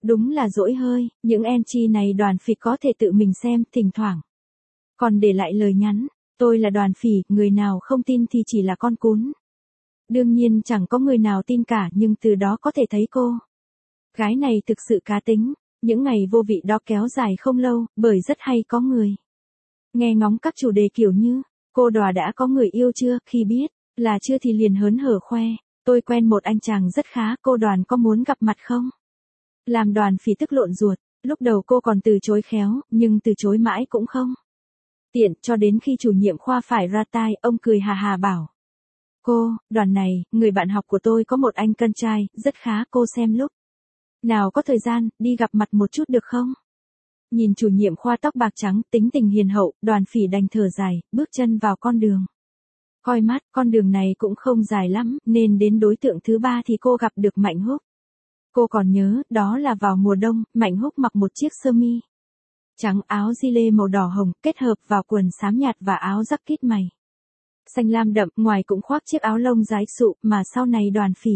Đúng là dỗi hơi, những entry này Đoàn Phỉ có thể tự mình xem, thỉnh thoảng. Còn để lại lời nhắn, tôi là Đoàn Phỉ, người nào không tin thì chỉ là con cún. Đương nhiên chẳng có người nào tin cả nhưng từ đó có thể thấy cô. Gái này thực sự cá tính, những ngày vô vị đó kéo dài không lâu, bởi rất hay có người. Nghe ngóng các chủ đề kiểu như, cô Đòa đã có người yêu chưa, khi biết là chưa thì liền hớn hở khoe, tôi quen một anh chàng rất khá, cô Đoàn có muốn gặp mặt không? Làm Đoàn Phỉ tức lộn ruột, lúc đầu cô còn từ chối khéo, nhưng từ chối mãi cũng không tiện, cho đến khi chủ nhiệm khoa phải ra tai, ông cười hà hà bảo. Cô, Đoàn này, người bạn học của tôi có một anh con trai, rất khá, cô xem lúc nào có thời gian, đi gặp mặt một chút được không? Nhìn chủ nhiệm khoa tóc bạc trắng, tính tình hiền hậu, Đoàn Phỉ đành thở dài, bước chân vào con đường. Coi mắt, con đường này cũng không dài lắm, nên đến đối tượng thứ ba thì cô gặp được Mạnh Húc. Cô còn nhớ, đó là vào mùa đông, Mạnh Húc mặc một chiếc sơ mi trắng, áo gi lê màu đỏ hồng, kết hợp vào quần xám nhạt và áo jacket mày xanh lam đậm, ngoài cũng khoác chiếc áo lông dái sụ, mà sau này Đoàn Phỉ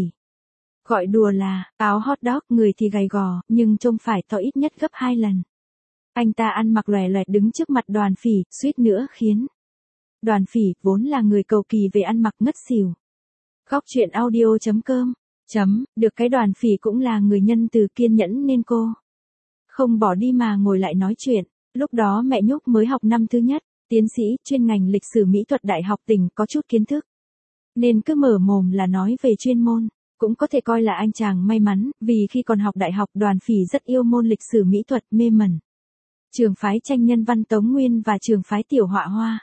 gọi đùa là áo hot dog, người thì gầy gò, nhưng trông phải to ít nhất gấp hai lần. Anh ta ăn mặc lòe loẹt đứng trước mặt Đoàn Phỉ, suýt nữa khiến Đoàn Phỉ, vốn là người cầu kỳ về ăn mặc, ngất xỉu. Góc truyện audio chấm com chấm, được cái Đoàn Phỉ cũng là người nhân từ, kiên nhẫn nên cô không bỏ đi mà ngồi lại nói chuyện. Lúc đó mẹ Nhúc mới học năm thứ nhất, tiến sĩ, chuyên ngành lịch sử mỹ thuật Đại học Tỉnh, có chút kiến thức, nên cứ mở mồm là nói về chuyên môn. Cũng có thể coi là anh chàng may mắn, vì khi còn học đại học Đoàn Phỉ rất yêu môn lịch sử mỹ thuật, mê mẩn trường phái tranh nhân văn Tống Nguyên và trường phái tiểu họa Hoa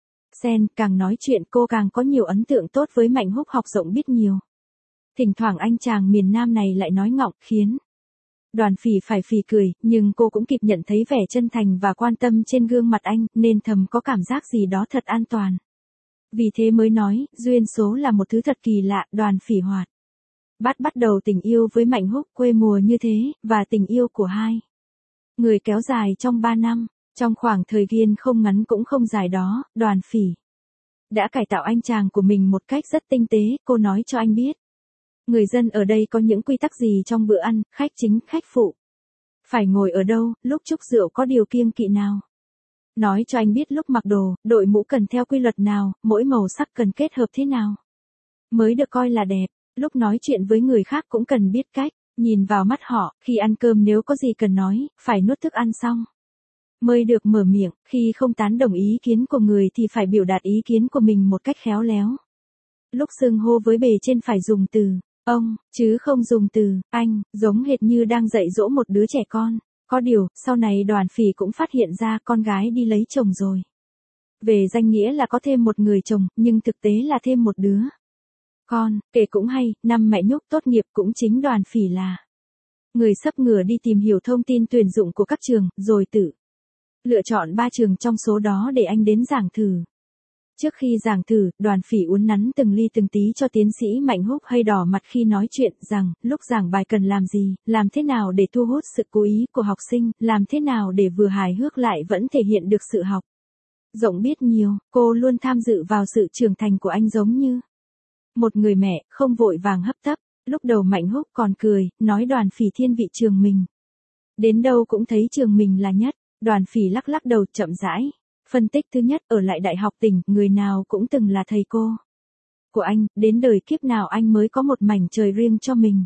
Sen. Càng nói chuyện cô càng có nhiều ấn tượng tốt với Mạnh Húc, học rộng biết nhiều. Thỉnh thoảng anh chàng miền Nam này lại nói ngọng, khiến Đoàn Phỉ phải phì cười, nhưng cô cũng kịp nhận thấy vẻ chân thành và quan tâm trên gương mặt anh, nên thầm có cảm giác gì đó thật an toàn. Vì thế mới nói, duyên số là một thứ thật kỳ lạ. Đoàn Phỉ hoạt bắt bắt đầu tình yêu với Mạnh Húc, quê mùa như thế, và tình yêu của hai người kéo dài trong ba năm. Trong khoảng thời gian không ngắn cũng không dài đó, Đoàn Phỉ đã cải tạo anh chàng của mình một cách rất tinh tế. Cô nói cho anh biết, người dân ở đây có những quy tắc gì trong bữa ăn, khách chính, khách phụ phải ngồi ở đâu, lúc chúc rượu có điều kiêng kỵ nào. Nói cho anh biết lúc mặc đồ, đội mũ cần theo quy luật nào, mỗi màu sắc cần kết hợp thế nào mới được coi là đẹp. Lúc nói chuyện với người khác cũng cần biết cách nhìn vào mắt họ, khi ăn cơm nếu có gì cần nói, phải nuốt thức ăn xong mới được mở miệng, khi không tán đồng ý kiến của người thì phải biểu đạt ý kiến của mình một cách khéo léo. Lúc xưng hô với bề trên phải dùng từ ông, chứ không dùng từ anh, giống hệt như đang dạy dỗ một đứa trẻ con. Có điều, sau này Đoàn Phỉ cũng phát hiện ra con gái đi lấy chồng rồi. Về danh nghĩa là có thêm một người chồng, nhưng thực tế là thêm một đứa con. Kể cũng hay, năm mẹ Nhúc tốt nghiệp cũng chính Đoàn Phỉ là người sắp ngửa đi tìm hiểu thông tin tuyển dụng của các trường, rồi tự lựa chọn ba trường trong số đó để anh đến giảng thử. Trước khi giảng thử, Đoàn Phỉ uốn nắn từng ly từng tí cho tiến sĩ Mạnh Húc, hơi đỏ mặt khi nói chuyện, rằng, lúc giảng bài cần làm gì, làm thế nào để thu hút sự chú ý của học sinh, làm thế nào để vừa hài hước lại vẫn thể hiện được sự học rộng biết nhiều. Cô luôn tham dự vào sự trưởng thành của anh giống như một người mẹ, không vội vàng hấp tấp. Lúc đầu Mạnh Húc còn cười, nói Đoàn Phỉ thiên vị trường mình. Đến đâu cũng thấy trường mình là nhất. Đoàn Phỉ lắc lắc đầu, chậm rãi phân tích. Thứ nhất, ở lại Đại học Tỉnh, người nào cũng từng là thầy cô của anh, đến đời kiếp nào anh mới có một mảnh trời riêng cho mình.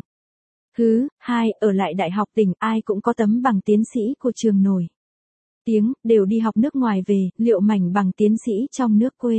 Thứ hai, ở lại Đại học Tỉnh, ai cũng có tấm bằng tiến sĩ của trường nổi tiếng, đều đi học nước ngoài về, liệu mảnh bằng tiến sĩ trong nước quê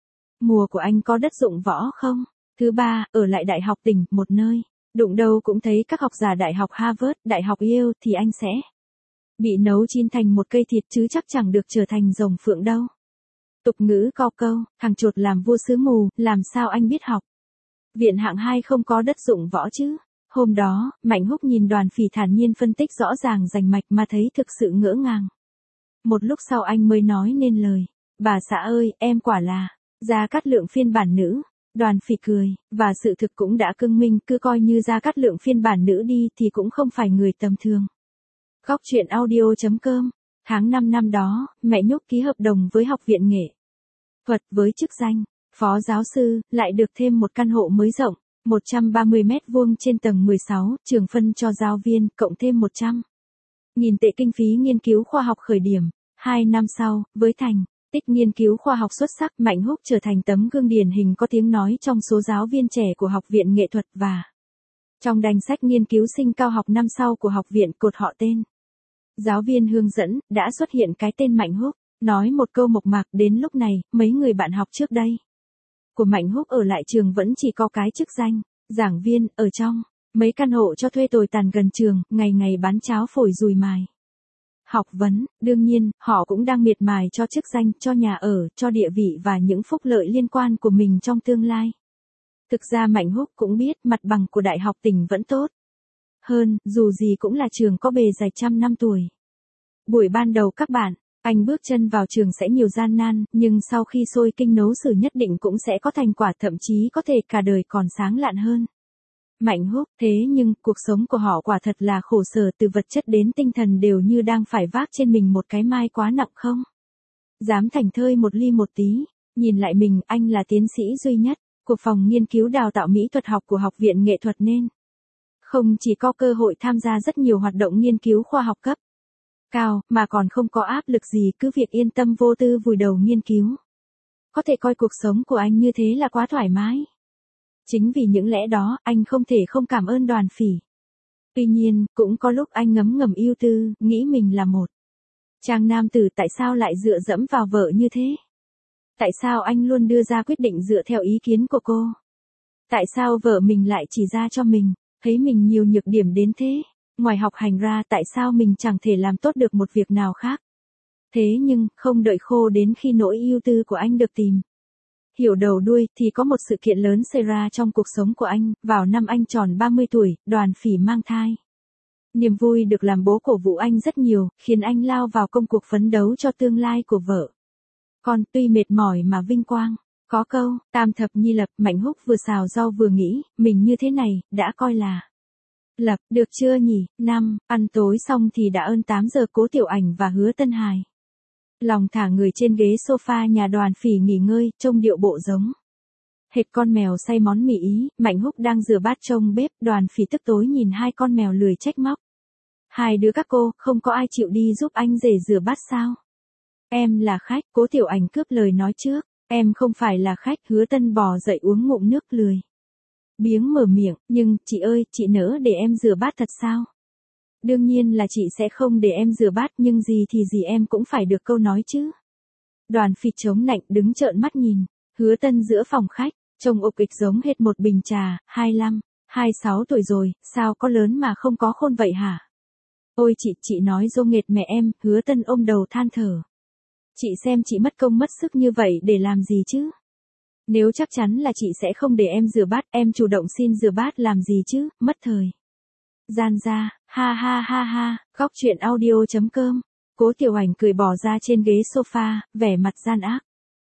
mùa của anh có đất dụng võ không? Thứ ba, ở lại Đại học Tỉnh, một nơi đụng đâu cũng thấy các học giả Đại học Harvard, Đại học Yale, thì anh sẽ bị nấu chín thành một cây thịt chứ chắc chẳng được trở thành rồng phượng đâu. Tục ngữ có câu, thằng chuột làm vua xứ mù, làm sao anh biết học viện hạng hai không có đất dụng võ chứ? Hôm đó, Mạnh Húc nhìn Đoàn Phỉ thản nhiên phân tích rõ ràng rành mạch mà thấy thực sự ngỡ ngàng. Một lúc sau anh mới nói nên lời. Bà xã ơi, em quả là Gia Cát Lượng phiên bản nữ. Đoàn Phỉ cười, và sự thực cũng đã cưng minh, cứ coi như Gia Cát Lượng phiên bản nữ đi thì cũng không phải người tầm thường. Góc truyện audio chấm com. Tháng năm năm đó, mẹ Nhúc ký hợp đồng với Học viện Nghệ thuật với chức danh phó giáo sư, lại được thêm một căn hộ mới rộng. một trăm ba mươi mét vuông trên tầng mười sáu, trường phân cho giáo viên, cộng thêm một trăm nghìn tệ kinh phí nghiên cứu khoa học khởi điểm. Hai năm sau, với thành tích nghiên cứu khoa học xuất sắc, Mạnh Húc trở thành tấm gương điển hình có tiếng nói trong số giáo viên trẻ của Học viện Nghệ thuật và trong danh sách nghiên cứu sinh cao học năm sau của học viện. Cột họ tên giáo viên hướng dẫn đã xuất hiện cái tên Mạnh Húc. Nói một câu mộc mạc, đến lúc này, mấy người bạn học trước đây của Mạnh Húc ở lại trường vẫn chỉ có cái chức danh giảng viên, ở trong mấy căn hộ cho thuê tồi tàn gần trường, ngày ngày bán cháo phổi dùi mài học vấn. Đương nhiên, họ cũng đang miệt mài cho chức danh, cho nhà ở, cho địa vị và những phúc lợi liên quan của mình trong tương lai. Thực ra Mạnh Húc cũng biết mặt bằng của Đại học tỉnh vẫn tốt hơn, dù gì cũng là trường có bề dày trăm năm tuổi. Buổi ban đầu các bạn, anh bước chân vào trường sẽ nhiều gian nan, nhưng sau khi sôi kinh nấu sử nhất định cũng sẽ có thành quả, thậm chí có thể cả đời còn sáng lạn hơn. Mạnh Húc, thế nhưng, cuộc sống của họ quả thật là khổ sở, từ vật chất đến tinh thần đều như đang phải vác trên mình một cái mai quá nặng không dám thảnh thơi một ly một tí. Nhìn lại mình, anh là tiến sĩ duy nhất của phòng nghiên cứu đào tạo mỹ thuật học của Học viện Nghệ thuật nên không chỉ có cơ hội tham gia rất nhiều hoạt động nghiên cứu khoa học cấp cao, mà còn không có áp lực gì, cứ việc yên tâm vô tư vùi đầu nghiên cứu. Có thể coi cuộc sống của anh như thế là quá thoải mái. Chính vì những lẽ đó, anh không thể không cảm ơn Đoàn Phỉ. Tuy nhiên, cũng có lúc anh ngấm ngầm ưu tư, nghĩ mình là một chàng nam tử, tại sao lại dựa dẫm vào vợ như thế? Tại sao anh luôn đưa ra quyết định dựa theo ý kiến của cô? Tại sao vợ mình lại chỉ ra cho mình, thấy mình nhiều nhược điểm đến thế? Ngoài học hành ra, tại sao mình chẳng thể làm tốt được một việc nào khác? Thế nhưng, không đợi khô đến khi nỗi ưu tư của anh được tìm hiểu đầu đuôi, thì có một sự kiện lớn xảy ra trong cuộc sống của anh. Vào năm anh tròn ba mươi tuổi, Đoàn Phỉ mang thai. Niềm vui được làm bố cổ vũ anh rất nhiều, khiến anh lao vào công cuộc phấn đấu cho tương lai của vợ con, tuy mệt mỏi mà vinh quang. Có câu, tam thập nhi lập, Mạnh Húc vừa xào rau vừa nghĩ, mình như thế này, đã coi là lập, được chưa nhỉ? Năm, ăn tối xong thì đã hơn tám giờ, Cố Tiểu Ảnh và Hứa Tân Hải lòng thả người trên ghế sofa nhà Đoàn Phỉ nghỉ ngơi, trông điệu bộ giống hệt con mèo say món mì Ý. Mạnh Húc đang rửa bát trông bếp, Đoàn Phỉ tức tối nhìn hai con mèo lười trách móc. Hai đứa các cô, không có ai chịu đi giúp anh rể rửa bát sao? Em là khách, Cố Tiểu Ảnh cướp lời nói trước. Em không phải là khách. Hứa Tân bò dậy uống ngụm nước lười biếng mở miệng, nhưng, chị ơi, chị nỡ để em rửa bát thật sao? Đương nhiên là chị sẽ không để em rửa bát, nhưng gì thì gì em cũng phải được câu nói chứ. Đoàn Phỉ chống nạnh đứng trợn mắt nhìn Hứa Tân giữa phòng khách, trông ục ịch giống hệt một bình trà. Hai lăm, hai sáu tuổi rồi, sao có lớn mà không có khôn vậy hả? Ôi chị, chị nói dô nghệt mẹ em. Hứa Tân ôm đầu than thở. Chị xem chị mất công mất sức như vậy để làm gì chứ? Nếu chắc chắn là chị sẽ không để em rửa bát, em chủ động xin rửa bát làm gì chứ, mất thời gian ra. Ha ha ha ha. Góc truyện audio chấm com. Cố Tiểu Ảnh cười bò ra trên ghế sofa, vẻ mặt gian ác.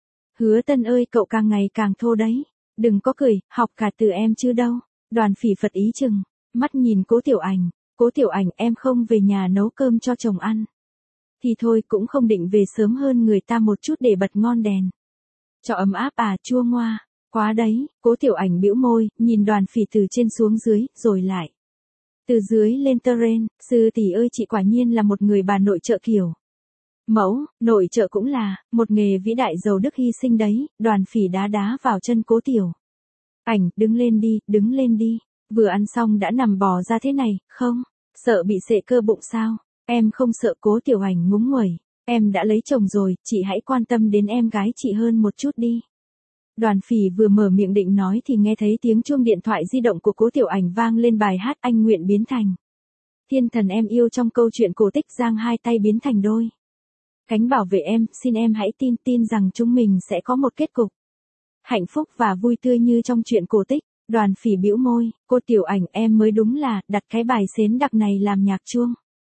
Hứa Tân ơi, cậu càng ngày càng thô đấy. Đừng có cười, học cả từ em chứ đâu. Đoàn Phỉ phật ý chừng mắt nhìn Cố Tiểu Ảnh. Cố Tiểu Ảnh, em không về nhà nấu cơm cho chồng ăn thì thôi, cũng không định về sớm hơn người ta một chút để bật ngon đèn cho ấm áp à? Chua ngoa quá đấy. Cố Tiểu Ảnh bĩu môi, nhìn Đoàn Phỉ từ trên xuống dưới, rồi lại từ dưới lên teren. Sư tỷ ơi, chị quả nhiên là một người bà nội trợ kiểu mẫu. Nội trợ cũng là một nghề vĩ đại giàu đức hy sinh đấy. Đoàn Phỉ đá đá vào chân Cố Tiểu Ảnh. Đứng lên đi, đứng lên đi. Vừa ăn xong đã nằm bò ra thế này, không sợ bị sệ cơ bụng sao? Em không sợ. Cố Tiểu Ảnh ngúng nguẩy. Em đã lấy chồng rồi, chị hãy quan tâm đến em gái chị hơn một chút đi. Đoàn Phỉ vừa mở miệng định nói thì nghe thấy tiếng chuông điện thoại di động của Cố Tiểu Ảnh vang lên, bài hát Anh Nguyện Biến Thành Thiên Thần Em Yêu trong câu chuyện cổ tích giang hai tay biến thành đôi cánh bảo vệ em. Xin em hãy tin tin rằng chúng mình sẽ có một kết cục hạnh phúc và vui tươi như trong chuyện cổ tích. Đoàn Phỉ bĩu môi. Cô Tiểu Ảnh, em mới đúng là đặt cái bài xến đặc này làm nhạc chuông.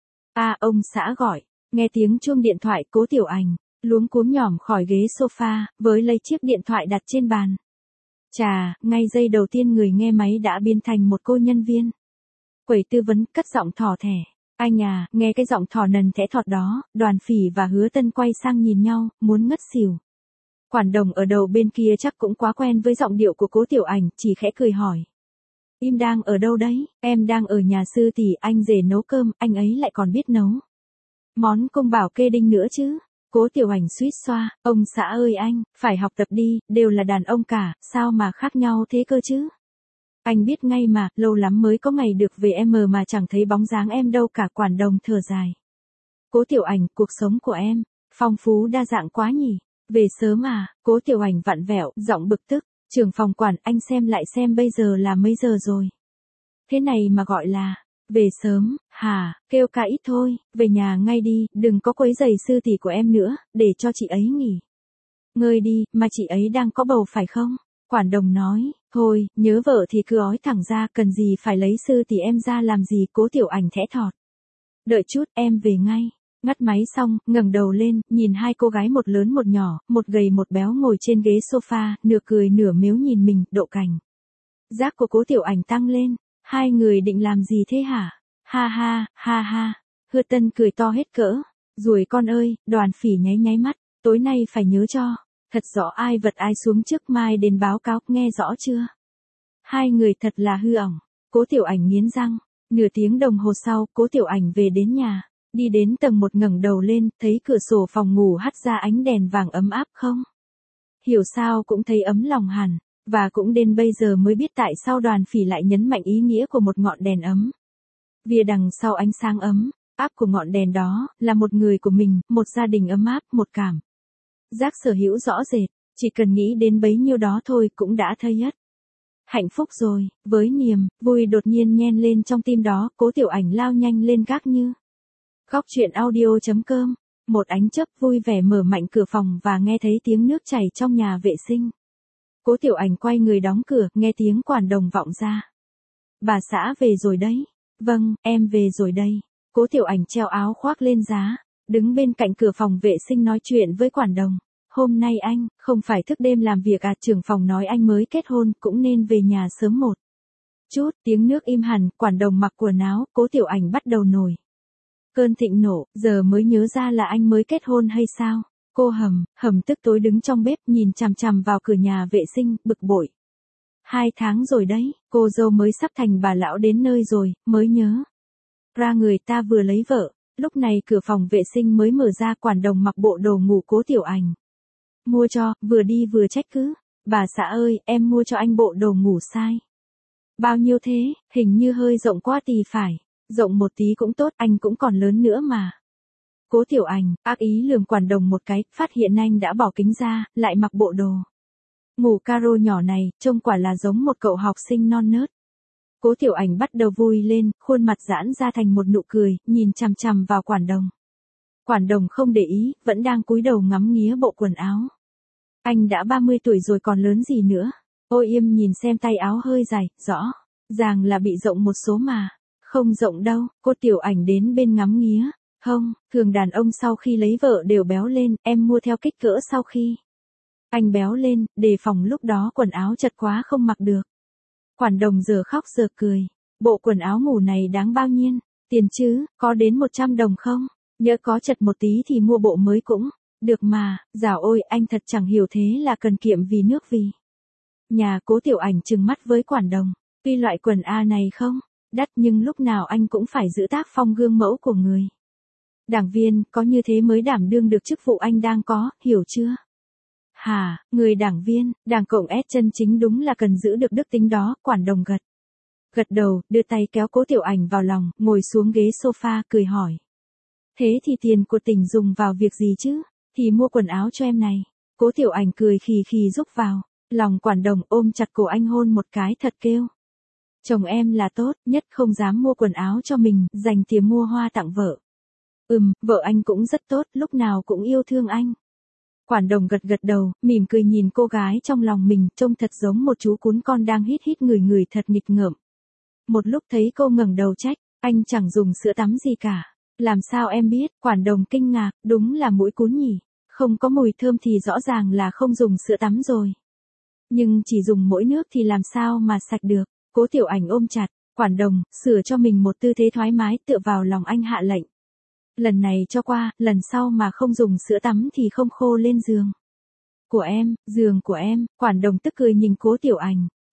À, ông xã gọi. Nghe tiếng chuông điện thoại, Cố Tiểu Ảnh luống cuống nhỏm khỏi ghế sofa, với lấy chiếc điện thoại đặt trên bàn. Chà, ngay giây đầu tiên người nghe máy đã biến thành một cô nhân viên quầy tư vấn, cất giọng thỏ thẻ. Anh à, nghe cái giọng thỏ nần thẽ thọt đó, Đoàn Phỉ và Hứa Tân quay sang nhìn nhau, muốn ngất xỉu. Quản đồng ở đầu bên kia chắc cũng quá quen với giọng điệu của Cố Tiểu Ảnh, chỉ khẽ cười hỏi. Im đang ở đâu đấy? Em đang ở nhà sư tỷ, anh rể nấu cơm, anh ấy lại còn biết nấu món cung bảo kê đinh nữa chứ. Cố Tiểu Ảnh suýt xoa, ông xã ơi anh, phải học tập đi, đều là đàn ông cả, sao mà khác nhau thế cơ chứ? Anh biết ngay mà, lâu lắm mới có ngày được về em mà chẳng thấy bóng dáng em đâu cả. Quản đồng thở dài. Cố Tiểu Ảnh, cuộc sống của em, phong phú đa dạng quá nhỉ. Về sớm à? Cố Tiểu Ảnh vặn vẹo, giọng bực tức. Trưởng phòng quản, anh xem lại xem bây giờ là mấy giờ rồi. Thế này mà gọi là về sớm, hả? Kêu ca ít thôi, về nhà ngay đi, đừng có quấy rầy sư tỷ của em nữa, để cho chị ấy nghỉ ngơi đi, mà chị ấy đang có bầu phải không? Quản đồng nói, thôi, nhớ vợ thì cứ ói thẳng ra, cần gì phải lấy sư tỷ em ra làm gì. Cố Tiểu Ảnh thẽ thọt. Đợi chút, em về ngay. Ngắt máy xong, ngẩng đầu lên, nhìn hai cô gái một lớn một nhỏ, một gầy một béo ngồi trên ghế sofa, nửa cười nửa mếu nhìn mình. Độ cảnh giác của Cố Tiểu Ảnh tăng lên. Hai người định làm gì thế hả? Ha ha, ha ha. Hứa Tân cười to hết cỡ. Ruồi con ơi, Đoàn Phỉ nháy nháy mắt. Tối nay phải nhớ cho thật rõ ai vật ai xuống trước, mai đến báo cáo, nghe rõ chưa? Hai người thật là hư ỏng. Cố Tiểu Ảnh nghiến răng. Nửa tiếng đồng hồ sau, Cố Tiểu Ảnh về đến nhà. Đi đến tầng một, ngẩng đầu lên, thấy cửa sổ phòng ngủ hắt ra ánh đèn vàng ấm áp. Không hiểu sao cũng thấy ấm lòng hẳn. Và cũng đến bây giờ mới biết tại sao Đoàn Phỉ lại nhấn mạnh ý nghĩa của một ngọn đèn ấm. Vì đằng sau ánh sáng ấm áp của ngọn đèn đó, là một người của mình, một gia đình ấm áp, một cảm giác sở hữu rõ rệt. Chỉ cần nghĩ đến bấy nhiêu đó thôi cũng đã thấy nhất hạnh phúc rồi. Với niềm vui đột nhiên nhen lên trong tim đó, Cố Tiểu Ảnh lao nhanh lên gác như góc truyện audio chấm com. Một ánh chớp vui vẻ mở mạnh cửa phòng và nghe thấy tiếng nước chảy trong nhà vệ sinh. Cố Tiểu Ảnh quay người đóng cửa, nghe tiếng quản đồng vọng ra. Bà xã về rồi đấy. Vâng, em về rồi đây. Cố Tiểu Ảnh treo áo khoác lên giá, đứng bên cạnh cửa phòng vệ sinh nói chuyện với quản đồng. Hôm nay anh, không phải thức đêm làm việc à? Trưởng phòng nói anh mới kết hôn, cũng nên về nhà sớm một chút. Tiếng nước im hẳn, quản đồng mặc quần áo, Cố Tiểu Ảnh bắt đầu nổi cơn thịnh nộ, giờ mới nhớ ra là anh mới kết hôn hay sao? Cô hầm, hầm tức tối đứng trong bếp nhìn chằm chằm vào cửa nhà vệ sinh, bực bội. Hai tháng rồi đấy, cô dâu mới sắp thành bà lão đến nơi rồi, mới nhớ ra người ta vừa lấy vợ. Lúc này cửa phòng vệ sinh mới mở ra, quản đồng mặc bộ đồ ngủ Cố Tiểu Ảnh mua cho, vừa đi vừa trách cứ. Bà xã ơi, em mua cho anh bộ đồ ngủ sai bao nhiêu thế? Hình như hơi rộng quá thì phải. Rộng một tí cũng tốt, anh cũng còn lớn nữa mà. Cố Tiểu Ảnh ác ý lườm quản đồng một cái, phát hiện anh đã bỏ kính ra, lại mặc bộ đồ ngủ caro nhỏ này, trông quả là giống một cậu học sinh non nớt. Cố Tiểu Ảnh bắt đầu vui lên, khuôn mặt giãn ra thành một nụ cười, nhìn chằm chằm vào quản đồng. Quản đồng không để ý, vẫn đang cúi đầu ngắm nghía bộ quần áo. Anh đã ba mươi tuổi rồi còn lớn gì nữa. Ôi im nhìn xem tay áo hơi dài, rõ ràng là bị rộng một số mà. Không rộng đâu. Cô Tiểu Ảnh đến bên ngắm nghía. Không, thường đàn ông sau khi lấy vợ đều béo lên, em mua theo kích cỡ sau khi anh béo lên, đề phòng lúc đó quần áo chật quá không mặc được. Quản đồng giờ khóc giờ cười. Bộ quần áo ngủ này đáng bao nhiêu tiền chứ? Có đến một trăm đồng không? Nhỡ có chật một tí thì mua bộ mới cũng được mà. Dạo ôi, anh thật chẳng hiểu thế là cần kiệm vì nước vì nhà. Cố Tiểu Ảnh trừng mắt với quản đồng. Tuy loại quần A này không đắt, nhưng lúc nào anh cũng phải giữ tác phong gương mẫu của người đảng viên, có như thế mới đảm đương được chức vụ anh đang có, hiểu chưa? Hả, người đảng viên, đảng Cộng S chân chính đúng là cần giữ được đức tính đó. Quản đồng gật gật đầu, đưa tay kéo Cố Tiểu Ảnh vào lòng, ngồi xuống ghế sofa, cười hỏi. Thế thì tiền của tỉnh dùng vào việc gì chứ? Thì mua quần áo cho em này. Cố Tiểu Ảnh cười khì khì rúc vào lòng quản đồng, ôm chặt cổ anh hôn một cái thật kêu. Chồng em là tốt, nhất không dám mua quần áo cho mình, dành tiền mua hoa tặng vợ. Ừm, vợ anh cũng rất tốt, lúc nào cũng yêu thương anh. Quản đồng gật gật đầu, mỉm cười nhìn cô gái trong lòng mình, trông thật giống một chú cún con đang hít hít người người thật nghịch ngợm. Một lúc thấy cô ngẩng đầu trách, anh chẳng dùng sữa tắm gì cả. Làm sao em biết? Quản đồng kinh ngạc, đúng là mũi cún nhỉ. Không có mùi thơm thì rõ ràng là không dùng sữa tắm rồi. Nhưng chỉ dùng mỗi nước thì làm sao mà sạch được. Cố Tiểu Ảnh ôm chặt quản đồng, sửa cho mình một tư thế thoải mái, tựa vào lòng anh hạ lệnh. Lần này cho qua, lần sau mà không dùng sữa tắm thì không khô lên giường của em. Giường của em. Quản đồng tức cười nhìn Cố Tiểu Ảnh.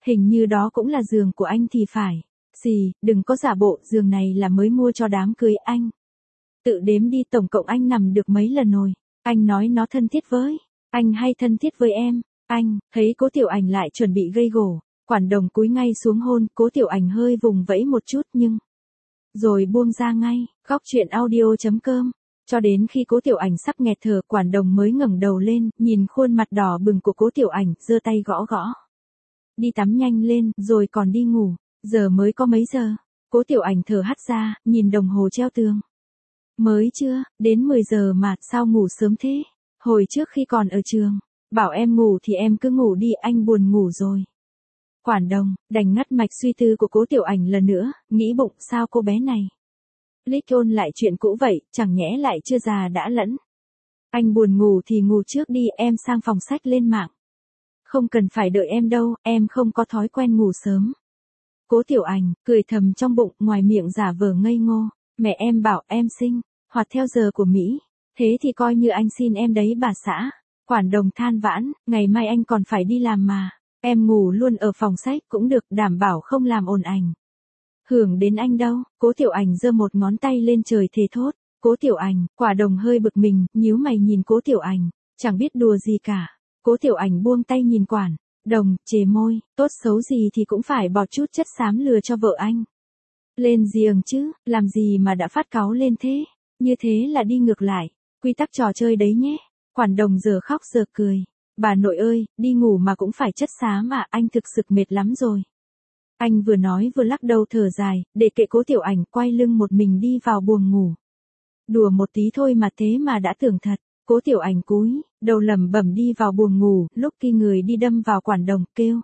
Hình như đó cũng là giường của anh thì phải. Gì, đừng có giả bộ, giường này là mới mua cho đám cưới anh. Tự đếm đi, tổng cộng anh nằm được mấy lần rồi. Anh nói nó thân thiết với anh hay thân thiết với em? Anh, thấy Cố Tiểu Ảnh lại chuẩn bị gây gổ. Quản đồng cúi ngay xuống hôn, Cố Tiểu Ảnh hơi vùng vẫy một chút nhưng rồi buông ra ngay. Góc truyện audio chấm com. Cho đến khi Cố Tiểu Ảnh sắp nghẹt thở, quản đồng mới ngẩng đầu lên, nhìn khuôn mặt đỏ bừng của Cố Tiểu Ảnh, giơ tay gõ gõ. Đi tắm nhanh lên, rồi còn đi ngủ. Giờ mới có mấy giờ? Cố Tiểu Ảnh thở hắt ra, nhìn đồng hồ treo tường. Mới chưa, đến mười giờ mà, sao ngủ sớm thế? Hồi trước khi còn ở trường, bảo em ngủ thì em cứ ngủ đi, anh buồn ngủ rồi. Quản đồng, đành ngắt mạch suy tư của Cố Tiểu Ảnh lần nữa, nghĩ bụng sao cô bé này. Lít ôn lại chuyện cũ vậy, chẳng nhẽ lại chưa già đã lẫn. Anh buồn ngủ thì ngủ trước đi, em sang phòng sách lên mạng. Không cần phải đợi em đâu, em không có thói quen ngủ sớm. Cố Tiểu Ảnh, cười thầm trong bụng, ngoài miệng giả vờ ngây ngô. Mẹ em bảo em sinh hoạt theo giờ của Mỹ. Thế thì coi như anh xin em đấy bà xã. Quản đồng than vãn, ngày mai anh còn phải đi làm mà. Em ngủ luôn ở phòng sách cũng được, đảm bảo không làm ồn ảnh hưởng đến anh đâu. Cố Tiểu Ảnh giơ một ngón tay lên trời thề thốt. Cố Tiểu Ảnh, quả đồng hơi bực mình, nhíu mày nhìn Cố Tiểu Ảnh, chẳng biết đùa gì cả. Cố Tiểu Ảnh buông tay nhìn quản đồng, chề môi, tốt xấu gì thì cũng phải bọt chút chất xám lừa cho vợ anh. Lên giường chứ, làm gì mà đã phát cáu lên thế, như thế là đi ngược lại quy tắc trò chơi đấy nhé. Quản đồng giờ khóc giờ cười. Bà nội ơi, đi ngủ mà cũng phải chất xám à, anh thực sự mệt lắm rồi. Anh vừa nói vừa lắc đầu thở dài, để kệ Cố Tiểu Ảnh, quay lưng một mình đi vào buồng ngủ. Đùa một tí thôi mà thế mà đã tưởng thật. Cố Tiểu Ảnh cúi đầu lẩm bẩm đi vào buồng ngủ, lúc khi người đi đâm vào quản đồng, kêu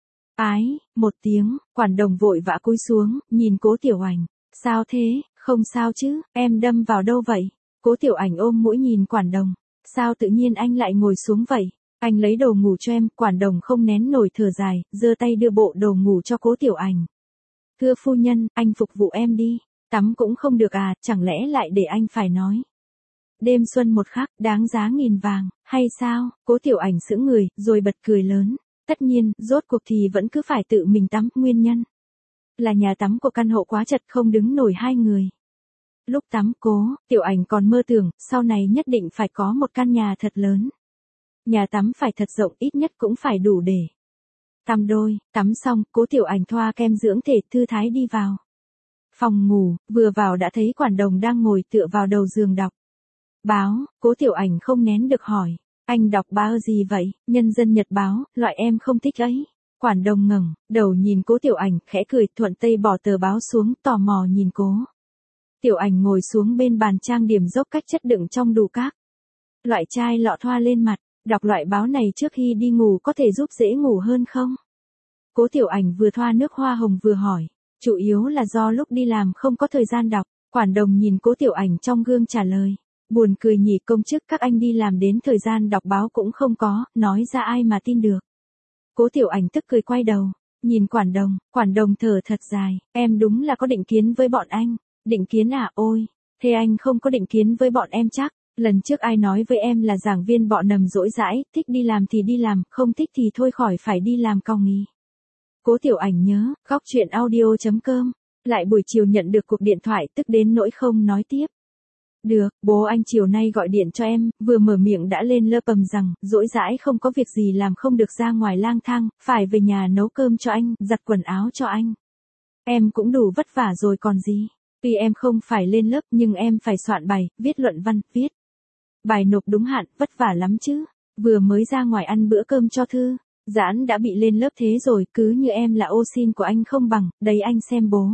ái một tiếng, quản đồng vội vã cúi xuống, nhìn Cố Tiểu Ảnh. Sao thế, không sao chứ, em đâm vào đâu vậy? Cố Tiểu Ảnh ôm mũi nhìn quản đồng. Sao tự nhiên anh lại ngồi xuống vậy? Anh lấy đồ ngủ cho em. Quản đồng không nén nổi thở dài, giơ tay đưa bộ đồ ngủ cho Cố Tiểu Ảnh. Thưa phu nhân, anh phục vụ em đi. Tắm cũng không được à, chẳng lẽ lại để anh phải nói. Đêm xuân một khắc, đáng giá nghìn vàng, hay sao? Cố Tiểu Ảnh sững người, rồi bật cười lớn. Tất nhiên, rốt cuộc thì vẫn cứ phải tự mình tắm, nguyên nhân là nhà tắm của căn hộ quá chật, không đứng nổi hai người. Lúc tắm, Cố Tiểu Ảnh còn mơ tưởng, sau này nhất định phải có một căn nhà thật lớn. Nhà tắm phải thật rộng, ít nhất cũng phải đủ để tắm đôi. Tắm xong, Cố Tiểu Ảnh thoa kem dưỡng thể, thư thái đi vào phòng ngủ, vừa vào đã thấy quản đồng đang ngồi tựa vào đầu giường đọc báo. Cố Tiểu Ảnh không nén được hỏi, anh đọc báo gì vậy? Nhân dân Nhật Báo, loại em không thích ấy. Quản đồng ngẩng đầu nhìn Cố Tiểu Ảnh, khẽ cười, thuận tay bỏ tờ báo xuống, tò mò nhìn Cố Tiểu Ảnh ngồi xuống bên bàn trang điểm, dốc cách chất đựng trong đủ các loại chai lọ thoa lên mặt. Đọc loại báo này trước khi đi ngủ có thể giúp dễ ngủ hơn không? Cố Tiểu Ảnh vừa thoa nước hoa hồng vừa hỏi. Chủ yếu là do lúc đi làm không có thời gian đọc. Quản đồng nhìn Cố Tiểu Ảnh trong gương trả lời. Buồn cười nhỉ, công chức các anh đi làm đến thời gian đọc báo cũng không có, nói ra ai mà tin được. Cố Tiểu Ảnh tức cười quay đầu, nhìn quản đồng. Quản đồng thở thật dài. Em đúng là có định kiến với bọn anh. Định kiến à? Ôi, thế anh không có định kiến với bọn em chắc. Lần trước ai nói với em là giảng viên bọ nầm dỗi dãi, thích đi làm thì đi làm, không thích thì thôi khỏi phải đi làm còng nghỉ. Cố Tiểu Ảnh nhớ, góc truyện audio chấm com. Lại buổi chiều nhận được cuộc điện thoại, tức đến nỗi không nói tiếp được. Bố anh chiều nay gọi điện cho em, vừa mở miệng đã lên lơ pầm rằng, dỗi dãi không có việc gì làm, không được ra ngoài lang thang, phải về nhà nấu cơm cho anh, giặt quần áo cho anh. Em cũng đủ vất vả rồi còn gì. Tuy em không phải lên lớp nhưng em phải soạn bài, viết luận văn, viết bài nộp đúng hạn, vất vả lắm chứ. Vừa mới ra ngoài ăn bữa cơm cho thư giãn đã bị lên lớp thế rồi, cứ như em là ô xin của anh không bằng, đấy anh xem bố.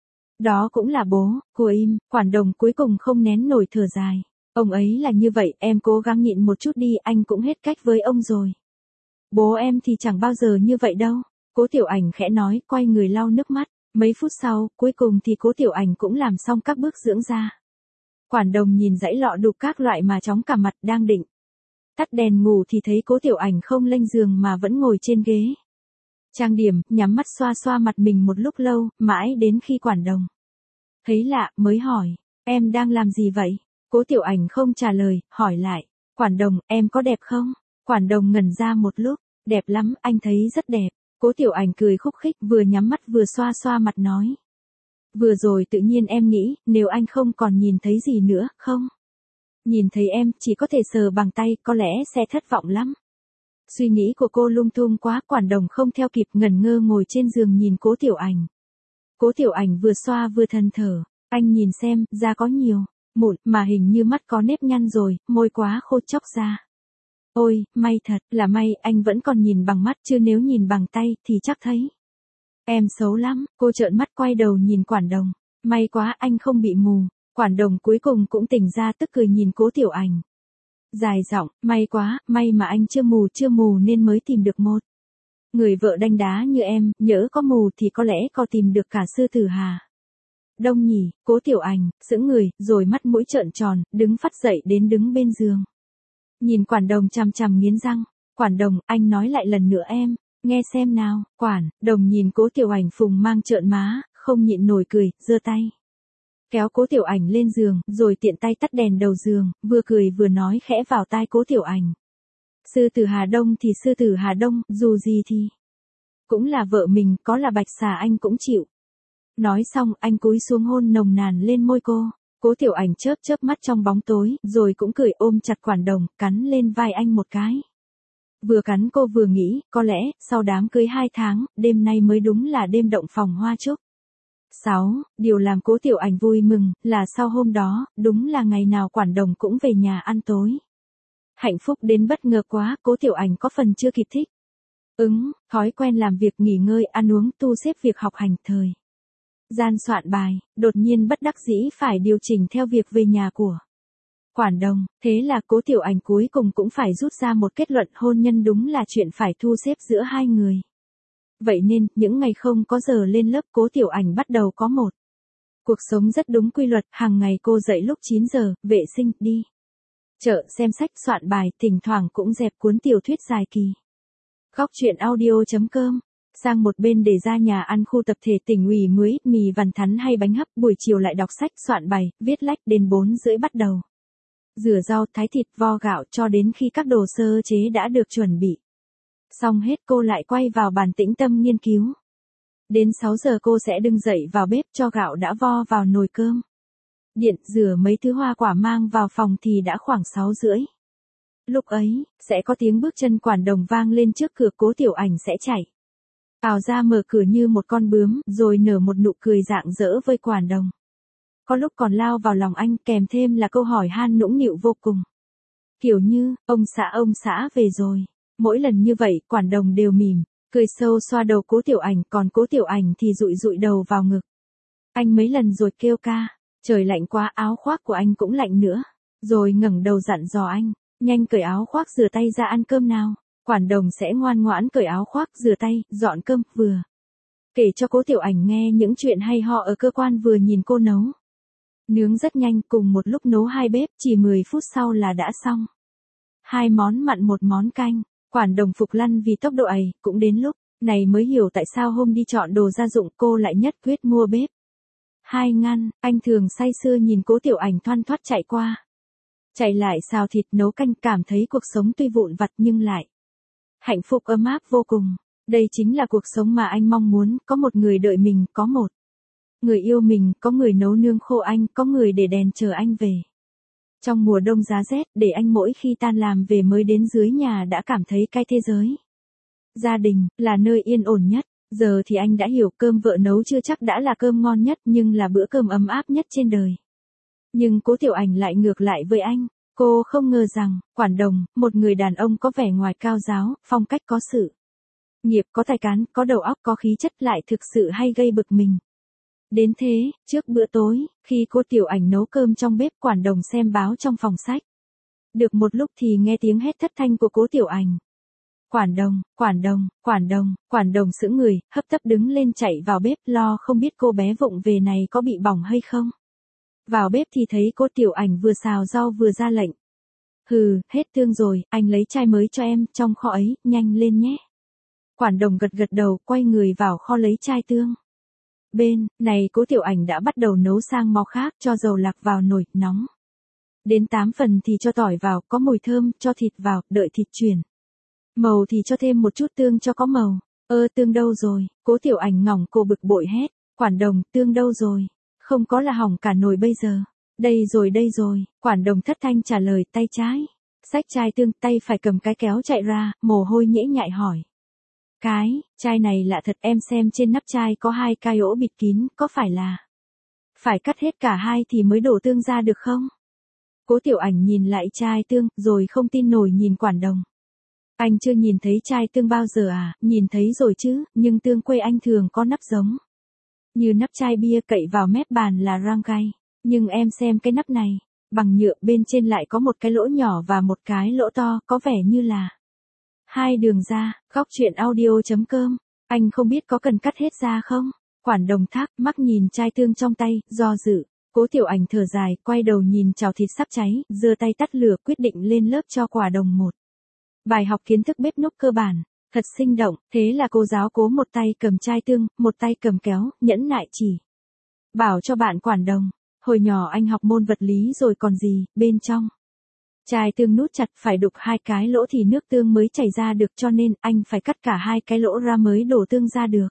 Đó cũng là bố. Cô im. Quản đồng cuối cùng không nén nổi thở dài. Ông ấy là như vậy, em cố gắng nhịn một chút đi, anh cũng hết cách với ông rồi. Bố em thì chẳng bao giờ như vậy đâu. Cố Tiểu Ảnh khẽ nói, quay người lau nước mắt. Mấy phút sau, cuối cùng thì Cố Tiểu Ảnh cũng làm xong các bước dưỡng da. Quản đồng nhìn dãy lọ đục các loại mà chóng cả mặt, đang định tắt đèn ngủ thì thấy Cố Tiểu Ảnh không lênh giường mà vẫn ngồi trên ghế trang điểm, nhắm mắt xoa xoa mặt mình một lúc lâu, mãi đến khi quản đồng thấy lạ mới hỏi, em đang làm gì vậy? Cố Tiểu Ảnh không trả lời, hỏi lại, quản đồng, em có đẹp không? Quản đồng ngẩn ra một lúc, đẹp lắm, anh thấy rất đẹp. Cố Tiểu Ảnh cười khúc khích vừa nhắm mắt vừa xoa xoa mặt nói. Vừa rồi tự nhiên em nghĩ, nếu anh không còn nhìn thấy gì nữa, không? Nhìn thấy em, chỉ có thể sờ bằng tay, có lẽ sẽ thất vọng lắm. Suy nghĩ của cô lung tung quá, Quản Đồng không theo kịp, ngẩn ngơ ngồi trên giường nhìn Cố Tiểu Ảnh. Cố Tiểu Ảnh vừa xoa vừa than thở, anh nhìn xem, da có nhiều mụn, mà hình như mắt có nếp nhăn rồi, môi quá khô chóc ra. Ôi, may thật, là may, anh vẫn còn nhìn bằng mắt, chứ nếu nhìn bằng tay, thì chắc thấy. Em xấu lắm, cô trợn mắt quay đầu nhìn Quản Đồng. May quá anh không bị mù. Quản Đồng cuối cùng cũng tỉnh ra, tức cười nhìn Cố Tiểu Ảnh. Dài giọng, may quá, may mà anh chưa mù chưa mù nên mới tìm được một người vợ đanh đá như em, nhỡ có mù thì có lẽ có tìm được cả Sư Tử Hà. Đông nhỉ, Cố Tiểu Ảnh, sững người, rồi mắt mũi trợn tròn, đứng phắt dậy đến đứng bên giường. Nhìn Quản Đồng chằm chằm nghiến răng. Quản Đồng, anh nói lại lần nữa em, nghe xem nào. Quản Đồng nhìn Cố Tiểu Ảnh phùng mang trợn má, không nhịn nổi cười, giơ tay. Kéo Cố Tiểu Ảnh lên giường, rồi tiện tay tắt đèn đầu giường, vừa cười vừa nói khẽ vào tai Cố Tiểu Ảnh. Sư Tử Hà Đông thì Sư Tử Hà Đông, dù gì thì cũng là vợ mình, có là bạch xà anh cũng chịu. Nói xong, anh cúi xuống hôn nồng nàn lên môi cô. Cố Tiểu Ảnh chớp chớp mắt trong bóng tối, rồi cũng cười ôm chặt Quản Đồng, cắn lên vai anh một cái. Vừa cắn cô vừa nghĩ, có lẽ, sau đám cưới hai tháng, đêm nay mới đúng là đêm động phòng hoa trúc. sáu. Điều làm Cố Tiểu Ảnh vui mừng, là sau hôm đó, đúng là ngày nào Quản Đồng cũng về nhà ăn tối. Hạnh phúc đến bất ngờ quá, Cố Tiểu Ảnh có phần chưa kịp thích ứng, thói quen làm việc nghỉ ngơi, ăn uống, tu xếp việc học hành, thời gian soạn bài, đột nhiên bất đắc dĩ phải điều chỉnh theo việc về nhà của Quản Đồng, thế là Cố Tiểu Ảnh cuối cùng cũng phải rút ra một kết luận, hôn nhân đúng là chuyện phải thu xếp giữa hai người. Vậy nên, những ngày không có giờ lên lớp, Cố Tiểu Ảnh bắt đầu có một cuộc sống rất đúng quy luật, hàng ngày cô dậy lúc chín giờ, vệ sinh, đi chợ, xem sách, soạn bài, thỉnh thoảng cũng dẹp cuốn tiểu thuyết dài kỳ. Góc truyện audio chấm com. Sang một bên để ra nhà ăn khu tập thể Tỉnh ủy muối, mì vằn thắn hay bánh hấp, buổi chiều lại đọc sách, soạn bài, viết lách, đến bốn rưỡi bắt đầu rửa rau, thái thịt, vo gạo, cho đến khi các đồ sơ chế đã được chuẩn bị xong hết, cô lại quay vào bàn tĩnh tâm nghiên cứu. Đến sáu giờ cô sẽ đứng dậy vào bếp cho gạo đã vo vào nồi cơm điện, rửa mấy thứ hoa quả mang vào phòng thì đã khoảng sáu rưỡi. Lúc ấy, sẽ có tiếng bước chân Quản Đồng vang lên trước cửa, Cố Tiểu Ảnh sẽ chạy ào ra mở cửa như một con bướm, rồi nở một nụ cười rạng rỡ với Quản Đồng. Có lúc còn lao vào lòng anh, kèm thêm là câu hỏi han nũng nịu vô cùng. Kiểu như, ông xã ông xã về rồi. Mỗi lần như vậy, Quản Đồng đều mỉm cười sâu xoa đầu Cố Tiểu Ảnh, còn Cố Tiểu Ảnh thì dụi dụi đầu vào ngực anh mấy lần rồi kêu ca. Trời lạnh quá, áo khoác của anh cũng lạnh nữa. Rồi ngẩng đầu dặn dò anh, nhanh cởi áo khoác, rửa tay ra ăn cơm nào. Quản Đồng sẽ ngoan ngoãn cởi áo khoác, rửa tay, dọn cơm, vừa kể cho Cố Tiểu Ảnh nghe những chuyện hay ho ở cơ quan, vừa nhìn cô nấu nướng rất nhanh, cùng một lúc nấu hai bếp, chỉ mười phút sau là đã xong. Hai món mặn một món canh. Quản Đồng phục lăn vì tốc độ ấy, cũng đến lúc này mới hiểu tại sao hôm đi chọn đồ gia dụng cô lại nhất quyết mua bếp hai ngăn. Anh thường say sưa nhìn Cố Tiểu Ảnh thoăn thoắt chạy qua chạy lại xào thịt, nấu canh, cảm thấy cuộc sống tuy vụn vặt nhưng lại hạnh phúc ấm áp vô cùng. Đây chính là cuộc sống mà anh mong muốn, có một người đợi mình, có một người yêu mình, có người nấu nương khô anh, có người để đèn chờ anh về. Trong mùa đông giá rét, để anh mỗi khi tan làm về mới đến dưới nhà đã cảm thấy cay thế giới. Gia đình, là nơi yên ổn nhất. Giờ thì anh đã hiểu, cơm vợ nấu chưa chắc đã là cơm ngon nhất, nhưng là bữa cơm ấm áp nhất trên đời. Nhưng Cố Tiểu Ảnh lại ngược lại với anh. Cô không ngờ rằng, Quản Đồng, một người đàn ông có vẻ ngoài cao giáo, phong cách có sự nghiệp, có tài cán, có đầu óc, có khí chất, lại thực sự hay gây bực mình. Đến thế, trước bữa tối, khi cô Tiểu Ảnh nấu cơm trong bếp, Quản Đồng xem báo trong phòng sách. Được một lúc thì nghe tiếng hét thất thanh của Cố Tiểu Ảnh. Quản Đồng, Quản Đồng, Quản Đồng, Quản Đồng sững người, hấp tấp đứng lên chạy vào bếp, lo không biết cô bé vụng về này có bị bỏng hay không. Vào bếp thì thấy cô Tiểu Ảnh vừa xào rau vừa ra lệnh. Hừ, hết tương rồi, anh lấy chai mới cho em, trong kho ấy, nhanh lên nhé. Quản Đồng gật gật đầu, quay người vào kho lấy chai tương. Bên này Cố Tiểu Ảnh đã bắt đầu nấu sang món khác, cho dầu lạc vào nồi, nóng đến tám phần thì cho tỏi vào, có mùi thơm, cho thịt vào, đợi thịt chuyển màu thì cho thêm một chút tương cho có màu. Ơ tương đâu rồi, Cố Tiểu Ảnh ngỏng cổ bực bội hét, quản đồng, tương đâu rồi, không có là hỏng cả nồi bây giờ. Đây rồi đây rồi, quản đồng thất thanh trả lời, tay trái. Xách chai tương, tay phải cầm cái kéo chạy ra, mồ hôi nhễ nhại hỏi. Cái, chai này lạ thật, em xem trên nắp chai có hai cái ỗ bịt kín, có phải là phải cắt hết cả hai thì mới đổ tương ra được không? Cố Tiểu Ảnh nhìn lại chai tương, rồi không tin nổi nhìn quản đồng. Anh chưa nhìn thấy chai tương bao giờ à, nhìn thấy rồi chứ, nhưng tương quê anh thường có nắp giống như nắp chai bia cậy vào mép bàn là rang gai. Nhưng em xem cái nắp này, bằng nhựa, bên trên lại có một cái lỗ nhỏ và một cái lỗ to, có vẻ như là hai đường ra. Góc truyện audio chấm com, anh không biết có cần cắt hết ra không? Quản đồng thắc mắc nhìn chai tương trong tay, do dự. Cố Tiểu Ảnh thở dài, quay đầu nhìn chảo thịt sắp cháy, giơ tay tắt lửa, quyết định lên lớp cho quả đồng một bài học kiến thức bếp núc cơ bản. Thật sinh động, thế là cô giáo Cố một tay cầm chai tương, một tay cầm kéo, nhẫn nại chỉ bảo cho bạn quản đồng. Hồi nhỏ anh học môn vật lý rồi còn gì, bên trong chai tương nút chặt, phải đục hai cái lỗ thì nước tương mới chảy ra được, cho nên anh phải cắt cả hai cái lỗ ra mới đổ tương ra được.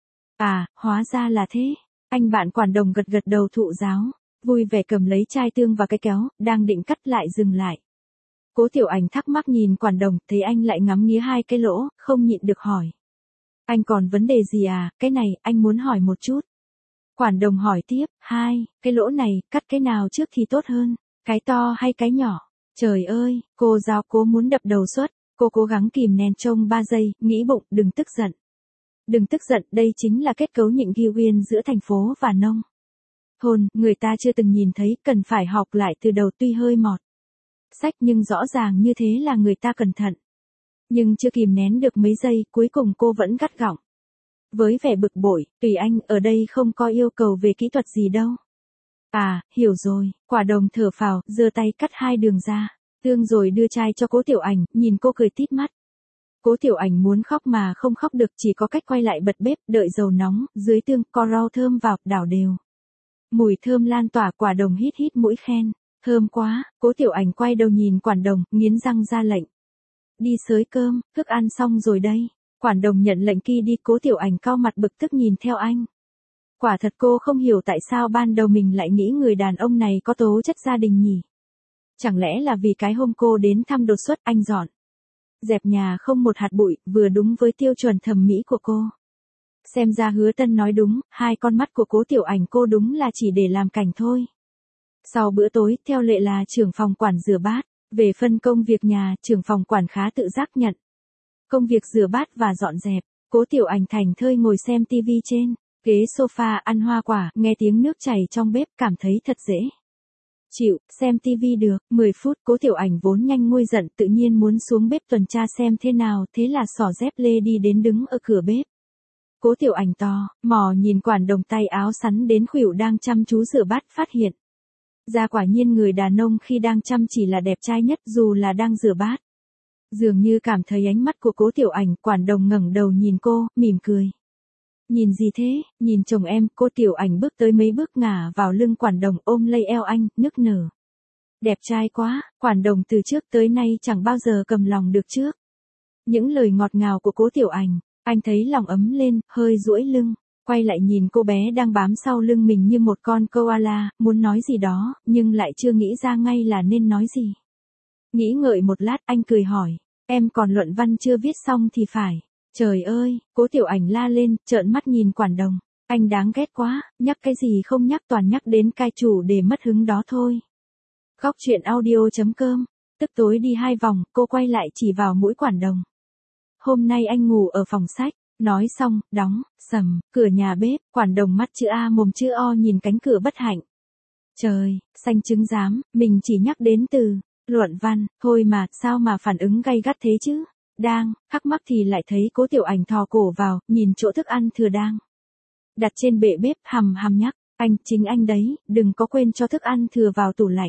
À, hóa ra là thế. Anh bạn quản đồng gật gật đầu thụ giáo, vui vẻ cầm lấy chai tương và cái kéo, đang định cắt lại dừng lại. Cố Tiểu Ảnh thắc mắc nhìn quản đồng, thấy anh lại ngắm nghía hai cái lỗ, không nhịn được hỏi. Anh còn vấn đề gì à, cái này, anh muốn hỏi một chút. Quản đồng hỏi tiếp, hai, cái lỗ này, cắt cái nào trước thì tốt hơn, cái to hay cái nhỏ? Trời ơi, cô giáo Cố muốn đập đầu suất, cô cố gắng kìm nén trong ba giây, nghĩ bụng, đừng tức giận. Đừng tức giận, đây chính là kết cấu nhịn ghi nguyên giữa thành phố và nông thôn, người ta chưa từng nhìn thấy, cần phải học lại từ đầu, tuy hơi mọt sách nhưng rõ ràng như thế là người ta cẩn thận. Nhưng chưa kìm nén được mấy giây, cuối cùng cô vẫn gắt gỏng. Với vẻ bực bội, tùy anh, ở đây không có yêu cầu về kỹ thuật gì đâu. À, hiểu rồi, quả đồng thở phào, giơ tay cắt hai đường ra, tương rồi đưa chai cho Cố Tiểu Ảnh, nhìn cô cười tít mắt. Cố Tiểu Ảnh muốn khóc mà không khóc được, chỉ có cách quay lại bật bếp, đợi dầu nóng, dưới tương, co rau thơm vào, đảo đều. Mùi thơm lan tỏa, quả đồng hít hít mũi khen. Thơm quá, Cố Tiểu Ảnh quay đầu nhìn quản đồng, nghiến răng ra lệnh. Đi xới cơm, thức ăn xong rồi đây. Quản đồng nhận lệnh kia đi, Cố Tiểu Ảnh cau mặt bực tức nhìn theo anh. Quả thật cô không hiểu tại sao ban đầu mình lại nghĩ người đàn ông này có tố chất gia đình nhỉ. Chẳng lẽ là vì cái hôm cô đến thăm đột xuất anh dọn dẹp nhà không một hạt bụi, vừa đúng với tiêu chuẩn thẩm mỹ của cô. Xem ra Hứa Tân nói đúng, hai con mắt của Cố Tiểu Ảnh cô đúng là chỉ để làm cảnh thôi. Sau bữa tối, theo lệ là trưởng phòng quản rửa bát. Về phân công việc nhà, trưởng phòng quản khá tự giác nhận công việc rửa bát và dọn dẹp. Cố Tiểu Ảnh thành thơi ngồi xem tivi trên ghế sofa, ăn hoa quả, nghe tiếng nước chảy trong bếp, cảm thấy thật dễ chịu. Xem tivi được mười phút, Cố Tiểu Ảnh vốn nhanh nguôi giận, tự nhiên muốn xuống bếp tuần tra xem thế nào, thế là xỏ dép lê đi đến đứng ở cửa bếp. Cố Tiểu Ảnh tò mò nhìn quản đồng tay áo sắn đến khuỷu đang chăm chú rửa bát, phát hiện ra quả nhiên người đàn ông khi đang chăm chỉ là đẹp trai nhất, dù là đang rửa bát. Dường như cảm thấy ánh mắt của Cố Tiểu Ảnh, quản đồng ngẩng đầu nhìn cô, mỉm cười. Nhìn gì thế, nhìn chồng em. Cô Tiểu Ảnh bước tới mấy bước, ngả vào lưng quản đồng, ôm lấy eo anh, nức nở. Đẹp trai quá, quản đồng từ trước tới nay chẳng bao giờ cầm lòng được trước những lời ngọt ngào của Cố Tiểu Ảnh. Anh thấy lòng ấm lên, hơi duỗi lưng, quay lại nhìn cô bé đang bám sau lưng mình như một con koala, muốn nói gì đó, nhưng lại chưa nghĩ ra ngay là nên nói gì. Nghĩ ngợi một lát, anh cười hỏi, em còn luận văn chưa viết xong thì phải. Trời ơi, Cố Tiểu Ảnh la lên, trợn mắt nhìn quản đồng. Anh đáng ghét quá, nhắc cái gì không nhắc, toàn nhắc đến cai chủ để mất hứng đó thôi. Góc truyện audio chấm com, tức tối đi hai vòng, cô quay lại chỉ vào mũi quản đồng. Hôm nay anh ngủ ở phòng sách. Nói xong, đóng sầm cửa nhà bếp, quản đồng mắt chữ A mồm chữ O nhìn cánh cửa bất hạnh. Trời, xanh trứng giám, mình chỉ nhắc đến từ luận văn thôi mà, sao mà phản ứng gay gắt thế chứ? Đang thắc mắc thì lại thấy Cố Tiểu Ảnh thò cổ vào, nhìn chỗ thức ăn thừa đang đặt trên bệ bếp, hằm hằm nhắc, anh, chính anh đấy, đừng có quên cho thức ăn thừa vào tủ lạnh.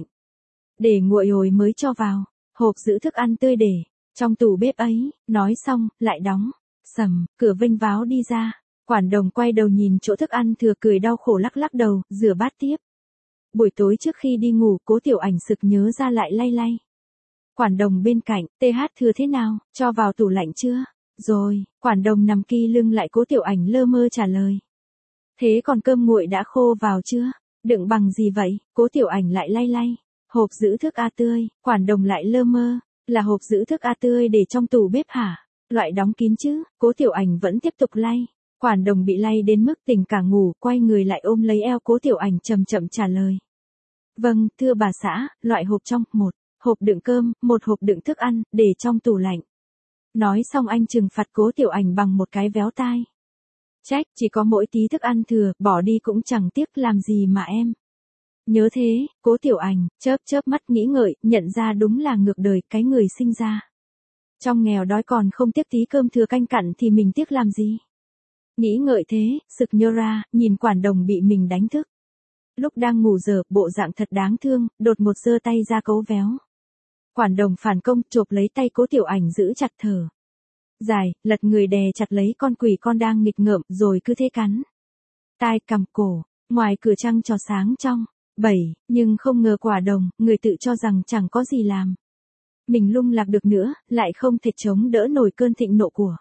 Để nguội rồi mới cho vào hộp giữ thức ăn tươi để trong tủ bếp ấy. Nói xong, lại đóng sầm cửa, vênh váo đi ra. Quản đồng quay đầu nhìn chỗ thức ăn thừa, cười đau khổ lắc lắc đầu, rửa bát tiếp. Buổi tối trước khi đi ngủ, Cố Tiểu Ảnh sực nhớ ra lại lay lay quản đồng bên cạnh, tê hát thừa thế nào, cho vào tủ lạnh chưa? Rồi, quản đồng nằm ki lưng lại Cố Tiểu Ảnh lơ mơ trả lời. Thế còn cơm nguội đã khô vào chưa? Đựng bằng gì vậy? Cố Tiểu Ảnh lại lay lay. Hộp giữ thức A tươi, quản đồng lại lơ mơ. Là hộp giữ thức A tươi để trong tủ bếp hả? Loại đóng kín chứ? Cố Tiểu Ảnh vẫn tiếp tục lay. Quản đồng bị lay đến mức tỉnh cả ngủ, quay người lại ôm lấy eo Cố Tiểu Ảnh chậm chậm trả lời. Vâng, thưa bà xã, loại hộp trong, một hộp đựng cơm, một hộp đựng thức ăn, để trong tủ lạnh. Nói xong anh trừng phạt Cố Tiểu Ảnh bằng một cái véo tai. Trách, chỉ có mỗi tí thức ăn thừa, bỏ đi cũng chẳng tiếc làm gì mà em. Nhớ thế, Cố Tiểu Ảnh, chớp chớp mắt nghĩ ngợi, nhận ra đúng là ngược đời cái người sinh ra. Trong nghèo đói còn không tiếc tí cơm thừa canh cặn thì mình tiếc làm gì? Nghĩ ngợi thế, sực nhớ ra, nhìn quản đồng bị mình đánh thức. Lúc đang ngủ dở, bộ dạng thật đáng thương, đột một giơ tay ra cấu véo. Quản đồng phản công, chộp lấy tay Cố Tiểu Ảnh giữ chặt thở. Dài, lật người đè chặt lấy con quỷ con đang nghịch ngợm, rồi cứ thế cắn. Tai cằm cổ, ngoài cửa trăng trò sáng trong. Bảy, nhưng không ngờ quả đồng, người tự cho rằng chẳng có gì làm. Mình lung lạc được nữa, lại không thể chống đỡ nổi cơn thịnh nộ của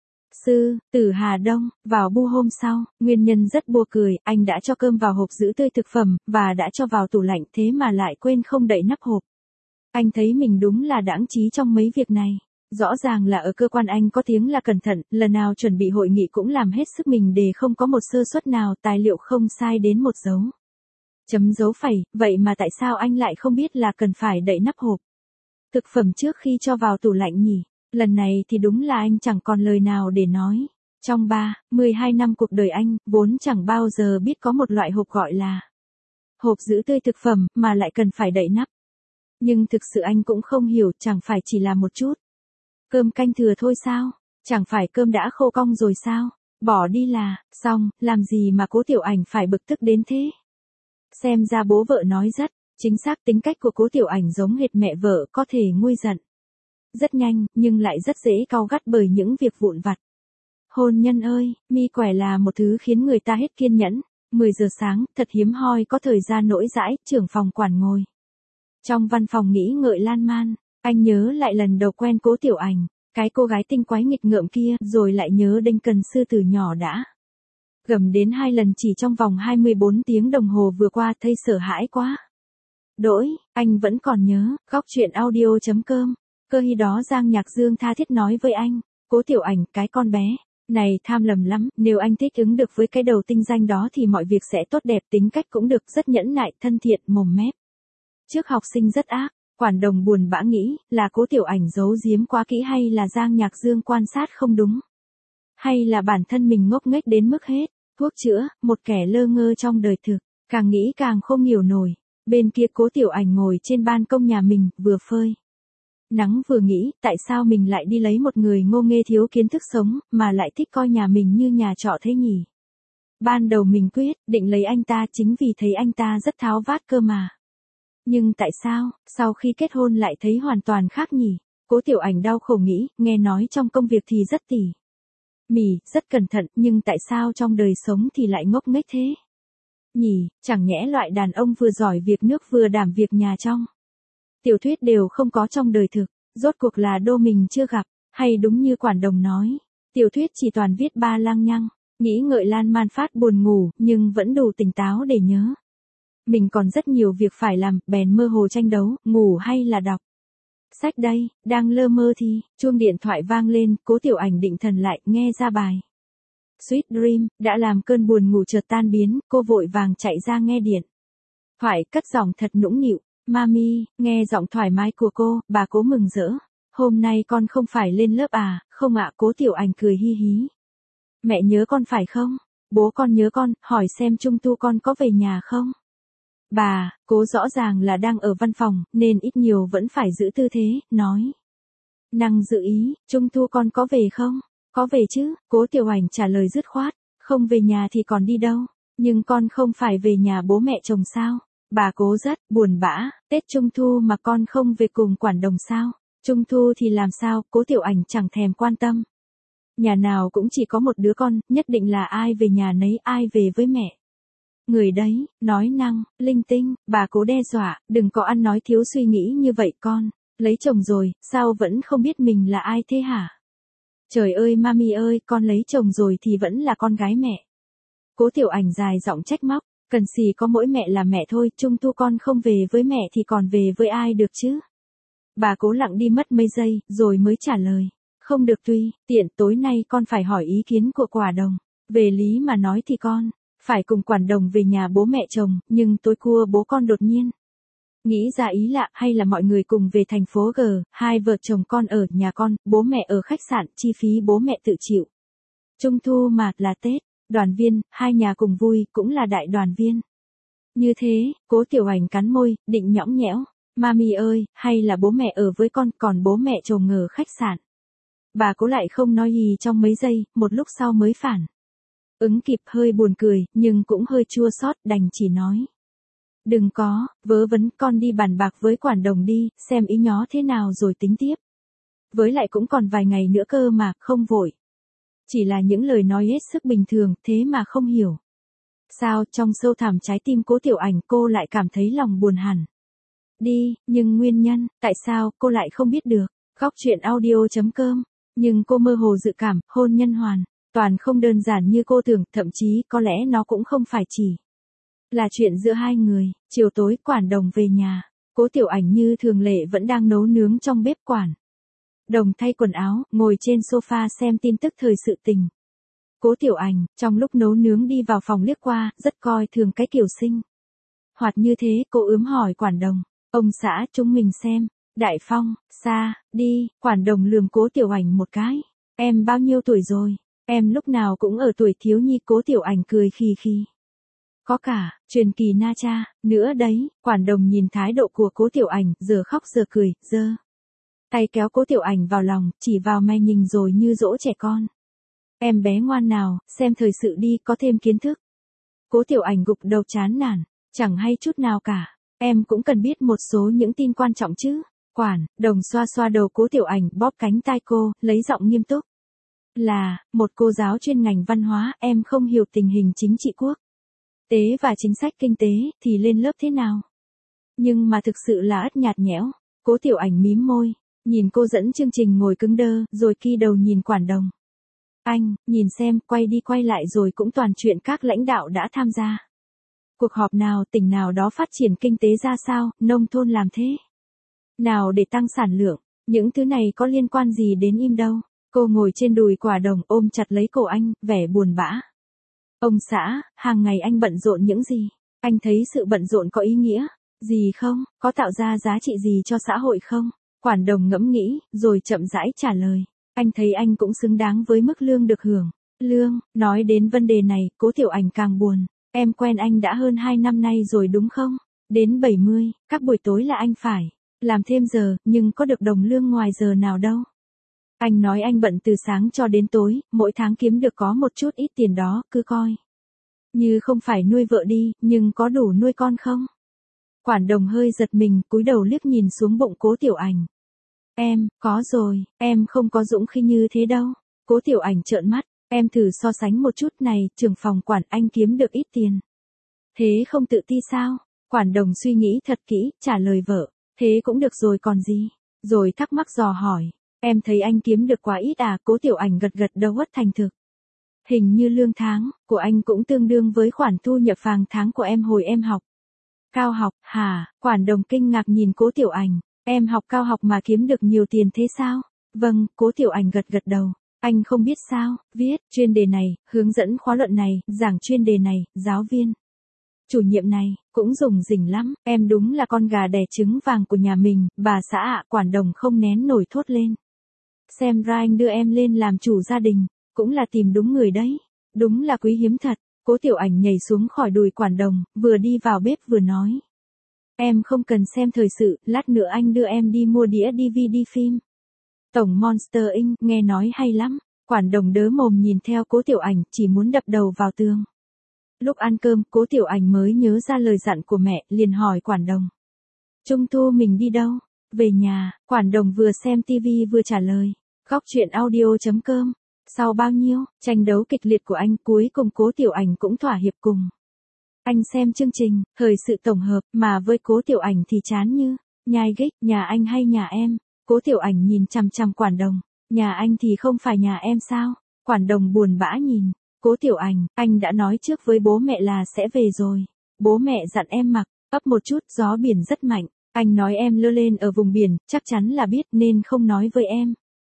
Sư Tử Hà Đông. Vào bu hôm sau, nguyên nhân rất buồn cười, anh đã cho cơm vào hộp giữ tươi thực phẩm, và đã cho vào tủ lạnh thế mà lại quên không đậy nắp hộp. Anh thấy mình đúng là đãng trí trong mấy việc này. Rõ ràng là ở cơ quan anh có tiếng là cẩn thận, lần nào chuẩn bị hội nghị cũng làm hết sức mình để không có một sơ suất nào, tài liệu không sai đến một dấu. Chấm dấu phẩy, vậy mà tại sao anh lại không biết là cần phải đậy nắp hộp thực phẩm trước khi cho vào tủ lạnh nhỉ? Lần này thì đúng là anh chẳng còn lời nào để nói. Trong ba, mười hai năm cuộc đời anh, vốn chẳng bao giờ biết có một loại hộp gọi là hộp giữ tươi thực phẩm, mà lại cần phải đậy nắp. Nhưng thực sự anh cũng không hiểu, chẳng phải chỉ là một chút cơm canh thừa thôi sao? Chẳng phải cơm đã khô cong rồi sao? Bỏ đi là, xong, làm gì mà Cố Tiểu Ảnh phải bực tức đến thế? Xem ra bố vợ nói rất chính xác, tính cách của Cố Tiểu Ảnh giống hệt mẹ vợ, có thể nguôi giận rất nhanh, nhưng lại rất dễ cau gắt bởi những việc vụn vặt. Hôn nhân ơi, mi quẻ là một thứ khiến người ta hết kiên nhẫn. mười giờ sáng, thật hiếm hoi có thời gian nỗi dãi, trưởng phòng quản ngồi trong văn phòng nghĩ ngợi lan man. Anh nhớ lại lần đầu quen Cố Tiểu Ảnh, cái cô gái tinh quái nghịch ngợm kia, rồi lại nhớ đinh cần sư từ nhỏ đã gầm đến hai lần chỉ trong vòng hai mươi bốn tiếng đồng hồ vừa qua, thấy sợ hãi quá. Đỗi, anh vẫn còn nhớ, góc chuyện audio chấm com. Cơ hi đó Giang Nhạc Dương tha thiết nói với anh, Cố Tiểu Ảnh, cái con bé này tham lầm lắm, nếu anh thích ứng được với cái đầu tinh danh đó thì mọi việc sẽ tốt đẹp, tính cách cũng được, rất nhẫn nại, thân thiện, mồm mép. Trước học sinh rất ác. Quản đồng buồn bã nghĩ, là Cố Tiểu Ảnh giấu giếm quá kỹ, hay là Giang Nhạc Dương quan sát không đúng? Hay là bản thân mình ngốc nghếch đến mức hết thuốc chữa, một kẻ lơ ngơ trong đời thực, càng nghĩ càng không hiểu nổi. Bên kia Cố Tiểu Ảnh ngồi trên ban công nhà mình, vừa phơi nắng vừa nghĩ, tại sao mình lại đi lấy một người ngô nghê thiếu kiến thức sống, mà lại thích coi nhà mình như nhà trọ thế nhỉ? Ban đầu mình quyết định lấy anh ta chính vì thấy anh ta rất tháo vát cơ mà. Nhưng tại sao, sau khi kết hôn lại thấy hoàn toàn khác nhỉ? Cố Tiểu Ảnh đau khổ nghĩ, nghe nói trong công việc thì rất tỉ mỉ, rất cẩn thận, nhưng tại sao trong đời sống thì lại ngốc nghếch thế? Nhỉ, chẳng nhẽ loại đàn ông vừa giỏi việc nước vừa đảm việc nhà trong tiểu thuyết đều không có trong đời thực, rốt cuộc là đô mình chưa gặp, hay đúng như quản đồng nói, tiểu thuyết chỉ toàn viết ba lang nhăng. Nghĩ ngợi lan man phát buồn ngủ, nhưng vẫn đủ tỉnh táo để nhớ. Mình còn rất nhiều việc phải làm, bèn mơ hồ tranh đấu, ngủ hay là đọc sách đây. Đang lơ mơ thì, chuông điện thoại vang lên, Cố Tiểu Ảnh định thần lại, nghe ra bài Sweet Dream, đã làm cơn buồn ngủ chợt tan biến, cô vội vàng chạy ra nghe điện thoại, cất giọng thật nũng nịu, Mami. Nghe giọng thoải mái của cô, bà Cố mừng rỡ. Hôm nay con không phải lên lớp à? Không ạ. Cố Tiểu Ảnh cười hi hí. Mẹ nhớ con phải không? Bố con nhớ con, hỏi xem Trung thu con có về nhà không? Bà, Cố rõ ràng là đang ở văn phòng, nên ít nhiều vẫn phải giữ tư thế, nói. Năng dự ý, Trung thu con có về không? Có về chứ, Cố Tiểu Ảnh trả lời dứt khoát. Không về nhà thì còn đi đâu? Nhưng con không phải về nhà bố mẹ chồng sao? Bà Cố rất buồn bã, Tết Trung thu mà con không về cùng quản đồng sao? Trung thu thì làm sao? Cố Tiểu Ảnh chẳng thèm quan tâm. Nhà nào cũng chỉ có một đứa con, nhất định là ai về nhà nấy, ai về với mẹ. Người đấy, nói năng, linh tinh, bà Cố đe dọa, đừng có ăn nói thiếu suy nghĩ như vậy con. Lấy chồng rồi, sao vẫn không biết mình là ai thế hả? Trời ơi mami ơi, con lấy chồng rồi thì vẫn là con gái mẹ. Cố Tiểu Ảnh dài giọng trách móc, cần gì có mỗi mẹ là mẹ thôi, Trung Thu con không về với mẹ thì còn về với ai được chứ? Bà Cố lặng đi mất mấy giây, rồi mới trả lời. Không được tuy, tiện tối nay con phải hỏi ý kiến của Quả Đồng. Về lý mà nói thì con, phải cùng Quản Đồng về nhà bố mẹ chồng, nhưng tối cua bố con đột nhiên nghĩ ra ý lạ, hay là mọi người cùng về thành phố G, hai vợ chồng con ở nhà con, bố mẹ ở khách sạn, chi phí bố mẹ tự chịu. Trung thu mà, là Tết, đoàn viên, hai nhà cùng vui, cũng là đại đoàn viên. Như thế, Cố Tiểu Ảnh cắn môi, định nhõng nhẽo. Mami ơi, hay là bố mẹ ở với con, còn bố mẹ chồng ở khách sạn. Bà Cố lại không nói gì trong mấy giây, một lúc sau mới phản ứng kịp, hơi buồn cười, nhưng cũng hơi chua xót, đành chỉ nói. Đừng có, vớ vẩn, con đi bàn bạc với Quản Đồng đi, xem ý nhó thế nào rồi tính tiếp. Với lại cũng còn vài ngày nữa cơ mà, không vội. Chỉ là những lời nói hết sức bình thường, thế mà không hiểu. Sao, trong sâu thẳm trái tim Cố Tiểu Ảnh cô lại cảm thấy lòng buồn hẳn. Đi, nhưng nguyên nhân, tại sao, cô lại không biết được. Góc truyện audio chấm com. Nhưng cô mơ hồ dự cảm, hôn nhân hoàn toàn không đơn giản như cô tưởng, thậm chí có lẽ nó cũng không phải chỉ là chuyện giữa hai người. Chiều tối, Quản Đồng về nhà. Cố Tiểu Ảnh như thường lệ vẫn đang nấu nướng trong bếp. Quản Đồng thay quần áo, ngồi trên sofa xem tin tức thời sự tình. Cố Tiểu Ảnh, trong lúc nấu nướng đi vào phòng liếc qua, rất coi thường cái kiểu sinh hoạt như thế, cô ướm hỏi Quản Đồng. Ông xã, chúng mình xem. Đại Phong, xa, đi, Quản Đồng lườm Cố Tiểu Ảnh một cái. Em bao nhiêu tuổi rồi? Em lúc nào cũng ở tuổi thiếu nhi. Cố Tiểu Ảnh cười khì khì. Có cả, truyền kỳ na cha, nữa đấy. Quản Đồng nhìn thái độ của Cố Tiểu Ảnh, giờ khóc giờ cười, giơ tay kéo Cố Tiểu Ảnh vào lòng, chỉ vào mày nhìn rồi như dỗ trẻ con. Em bé ngoan nào, xem thời sự đi, có thêm kiến thức. Cố Tiểu Ảnh gục đầu chán nản, chẳng hay chút nào cả. Em cũng cần biết một số những tin quan trọng chứ. Quản Đồng xoa xoa đầu Cố Tiểu Ảnh, bóp cánh tai cô, lấy giọng nghiêm túc. Là, một cô giáo chuyên ngành văn hóa, em không hiểu tình hình chính trị quốc tế và chính sách kinh tế, thì lên lớp thế nào? Nhưng mà thực sự là ất nhạt nhẽo. Cố Tiểu Ảnh mím môi, nhìn cô dẫn chương trình ngồi cứng đơ, rồi ki đầu nhìn Quản Đồng. Anh, nhìn xem, quay đi quay lại rồi cũng toàn chuyện các lãnh đạo đã tham gia. Cuộc họp nào, tỉnh nào đó phát triển kinh tế ra sao, nông thôn làm thế nào để tăng sản lượng, những thứ này có liên quan gì đến im đâu. Cô ngồi trên đùi Quả Đồng ôm chặt lấy cổ anh, vẻ buồn bã. Ông xã, hàng ngày anh bận rộn những gì? Anh thấy sự bận rộn có ý nghĩa gì không? Có tạo ra giá trị gì cho xã hội không? Quản Đồng ngẫm nghĩ, rồi chậm rãi trả lời. Anh thấy anh cũng xứng đáng với mức lương được hưởng. Lương, nói đến vấn đề này, Cố Tiểu Ảnh càng buồn. Em quen anh đã hơn hai năm nay rồi đúng không? Đến bảy mươi, các buổi tối là anh phải làm thêm giờ, nhưng có được đồng lương ngoài giờ nào đâu. Anh nói anh bận từ sáng cho đến tối, mỗi tháng kiếm được có một chút ít tiền đó, cứ coi như không phải nuôi vợ đi, nhưng có đủ nuôi con không? Quản Đồng hơi giật mình, cúi đầu liếc nhìn xuống bụng Cố Tiểu Ảnh. Em, có rồi, em không có dũng khí như thế đâu. Cố Tiểu Ảnh trợn mắt, em thử so sánh một chút này, trưởng phòng Quản anh kiếm được ít tiền. Thế không tự ti sao? Quản Đồng suy nghĩ thật kỹ, trả lời vợ. Thế cũng được rồi còn gì? Rồi thắc mắc dò hỏi. Em thấy anh kiếm được quá ít à? Cố Tiểu Ảnh gật gật đầu ất thành thực. Hình như lương tháng của anh cũng tương đương với khoản thu nhập hàng tháng của em hồi em học cao học. Hả? Quản Đồng kinh ngạc nhìn Cố Tiểu Ảnh. Em học cao học mà kiếm được nhiều tiền thế sao? Vâng, Cố Tiểu Ảnh gật gật đầu. Anh không biết sao, viết chuyên đề này, hướng dẫn khóa luận này, giảng chuyên đề này, giáo viên chủ nhiệm này, cũng rủng rỉnh lắm. Em đúng là con gà đẻ trứng vàng của nhà mình, bà xã ạ. Quản Đồng không nén nổi thốt lên. Xem ra anh đưa em lên làm chủ gia đình, cũng là tìm đúng người đấy. Đúng là quý hiếm thật. Cố Tiểu Ảnh nhảy xuống khỏi đùi Quản Đồng, vừa đi vào bếp vừa nói. Em không cần xem thời sự, lát nữa anh đưa em đi mua đĩa đê vê đê phim Tổng Monster Incorporated, nghe nói hay lắm. Quản Đồng đớ mồm nhìn theo Cố Tiểu Ảnh, chỉ muốn đập đầu vào tường. Lúc ăn cơm, Cố Tiểu Ảnh mới nhớ ra lời dặn của mẹ, liền hỏi Quản Đồng. Trung thu mình đi đâu? Về nhà. Quản Đồng vừa xem tivi vừa trả lời. Góc truyện audio chấm com. Sau bao nhiêu tranh đấu kịch liệt của anh, cuối cùng Cố Tiểu Ảnh cũng thỏa hiệp cùng anh xem chương trình thời sự tổng hợp, mà với Cố Tiểu Ảnh thì chán như nhai gích. Nhà anh hay nhà em? Cố Tiểu Ảnh nhìn chằm chằm Quản Đồng. Nhà anh thì không phải nhà em sao? Quản đồng buồn bã nhìn, Cố Tiểu Ảnh, anh đã nói trước với bố mẹ là sẽ về rồi. Bố mẹ dặn em mặc, ấp một chút, gió biển rất mạnh. Anh nói em lơ lên ở vùng biển, chắc chắn là biết nên không nói với em.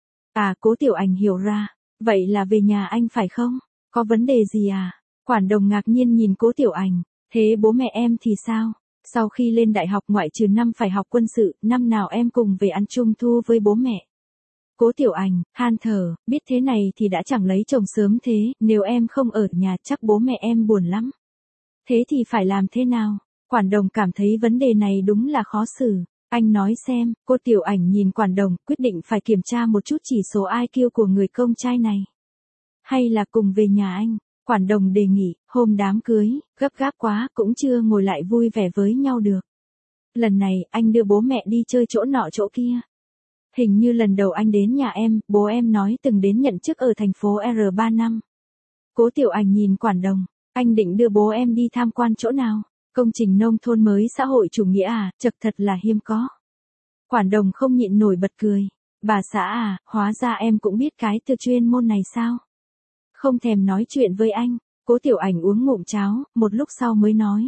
À, Cố Tiểu Ảnh hiểu ra, vậy là về nhà anh phải không? Có vấn đề gì à? Quản đồng ngạc nhiên nhìn Cố Tiểu Ảnh, thế bố mẹ em thì sao? Sau khi lên đại học ngoại trừ năm phải học quân sự, năm nào em cùng về ăn trung thu với bố mẹ? Cố Tiểu Ảnh, than thở, biết thế này thì đã chẳng lấy chồng sớm thế, nếu em không ở nhà chắc bố mẹ em buồn lắm. Thế thì phải làm thế nào? Quản đồng cảm thấy vấn đề này đúng là khó xử. Anh nói xem, cô Tiểu Ảnh nhìn quản đồng, quyết định phải kiểm tra một chút chỉ số i kiu của người công trai này. Hay là cùng về nhà anh? Quản đồng đề nghị, hôm đám cưới, gấp gáp quá, cũng chưa ngồi lại vui vẻ với nhau được. Lần này, anh đưa bố mẹ đi chơi chỗ nọ chỗ kia. Hình như lần đầu anh đến nhà em, bố em nói từng đến nhận chức ở thành phố R ba năm. Cố Tiểu Ảnh nhìn quản đồng, anh định đưa bố em đi tham quan chỗ nào? Công trình nông thôn mới xã hội chủ nghĩa à, chật thật là hiếm có. Quản đồng không nhịn nổi bật cười. Bà xã à, hóa ra em cũng biết cái từ chuyên môn này sao? Không thèm nói chuyện với anh, Cố Tiểu Ảnh uống ngụm cháo, một lúc sau mới nói.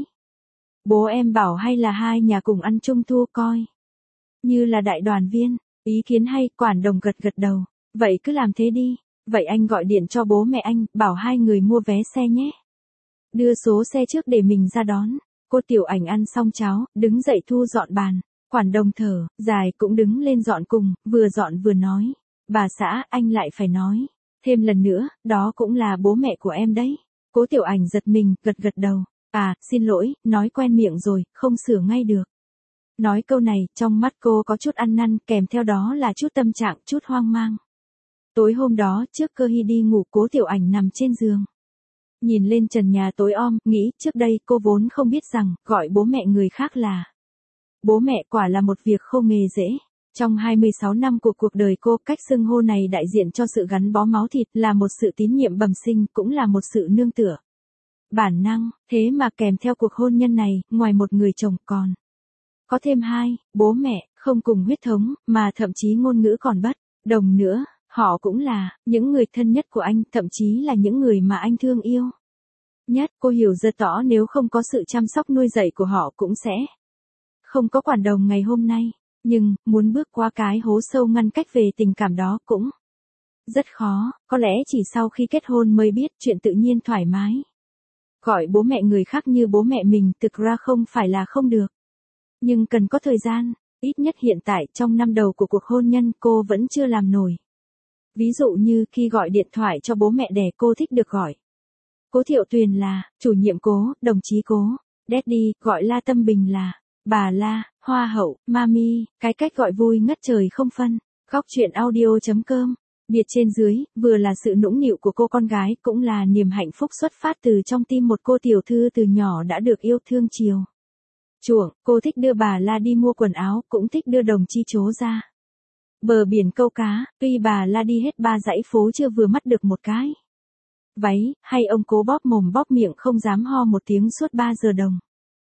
Bố em bảo hay là hai nhà cùng ăn trung thu coi. Như là đại đoàn viên, ý kiến hay, quản đồng gật gật đầu. Vậy cứ làm thế đi, vậy anh gọi điện cho bố mẹ anh, bảo hai người mua vé xe nhé. Đưa số xe trước để mình ra đón. Cô Tiểu Ảnh ăn xong cháo, đứng dậy thu dọn bàn. Quản đồng thở, dài cũng đứng lên dọn cùng, vừa dọn vừa nói. Bà xã, anh lại phải nói. Thêm lần nữa, đó cũng là bố mẹ của em đấy. Cố Tiểu Ảnh giật mình, gật gật đầu. À, xin lỗi, nói quen miệng rồi, không sửa ngay được. Nói câu này, trong mắt cô có chút ăn năn, kèm theo đó là chút tâm trạng, chút hoang mang. Tối hôm đó, trước Cơ Hy đi ngủ, Cố Tiểu Ảnh nằm trên giường. Nhìn lên trần nhà tối om, nghĩ trước đây cô vốn không biết rằng, gọi bố mẹ người khác là bố mẹ quả là một việc không nghề dễ. Trong hai mươi sáu năm của cuộc đời cô, cách xưng hô này đại diện cho sự gắn bó máu thịt, là một sự tín nhiệm bẩm sinh, cũng là một sự nương tựa. Bản năng, thế mà kèm theo cuộc hôn nhân này, ngoài một người chồng còn có thêm hai, bố mẹ, không cùng huyết thống, mà thậm chí ngôn ngữ còn bất đồng nữa. Họ cũng là những người thân nhất của anh, thậm chí là những người mà anh thương yêu nhất. Cô hiểu rất rõ nếu không có sự chăm sóc nuôi dạy của họ cũng sẽ không có quản đồng ngày hôm nay. Nhưng, muốn bước qua cái hố sâu ngăn cách về tình cảm đó cũng rất khó, có lẽ chỉ sau khi kết hôn mới biết chuyện tự nhiên thoải mái. Gọi bố mẹ người khác như bố mẹ mình thực ra không phải là không được. Nhưng cần có thời gian, ít nhất hiện tại trong năm đầu của cuộc hôn nhân cô vẫn chưa làm nổi. Ví dụ như khi gọi điện thoại cho bố mẹ đẻ cô thích được gọi. Cố Thiệu Tuyền là, chủ nhiệm Cố, đồng chí Cố, Daddy, gọi La Tâm Bình là, bà La, Hoa hậu, Mami, cái cách gọi vui ngất trời không phân. Góc truyện audio chấm com. Biệt trên dưới, vừa là sự nũng nịu của cô con gái, cũng là niềm hạnh phúc xuất phát từ trong tim một cô tiểu thư từ nhỏ đã được yêu thương chiều chuộng. Cô thích đưa bà La đi mua quần áo, cũng thích đưa đồng chi chố ra bờ biển câu cá, tuy bà La đi hết ba dãy phố chưa vừa mắt được một cái váy, hay ông Cố bóp mồm bóp miệng không dám ho một tiếng suốt ba giờ đồng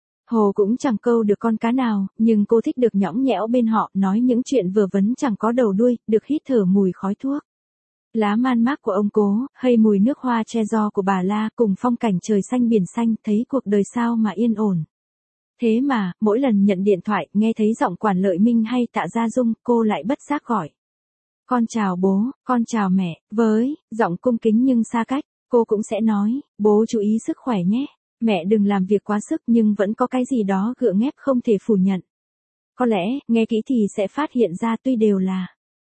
hồ cũng chẳng câu được con cá nào, nhưng cô thích được nhõng nhẽo bên họ, nói những chuyện vừa vấn chẳng có đầu đuôi, được hít thở mùi khói thuốc lá man mác của ông Cố, hay mùi nước hoa tre giò của bà La, cùng phong cảnh trời xanh biển xanh, thấy cuộc đời sao mà yên ổn. Thế mà, mỗi lần nhận điện thoại, nghe thấy giọng Quản Lợi Minh hay Tạ Gia Dung, cô lại bất giác gọi. Con chào bố, con chào mẹ, với giọng cung kính nhưng xa cách, cô cũng sẽ nói, bố chú ý sức khỏe nhé, mẹ đừng làm việc quá sức, nhưng vẫn có cái gì đó gượng ép không thể phủ nhận. Có lẽ, nghe kỹ thì sẽ phát hiện ra tuy đều là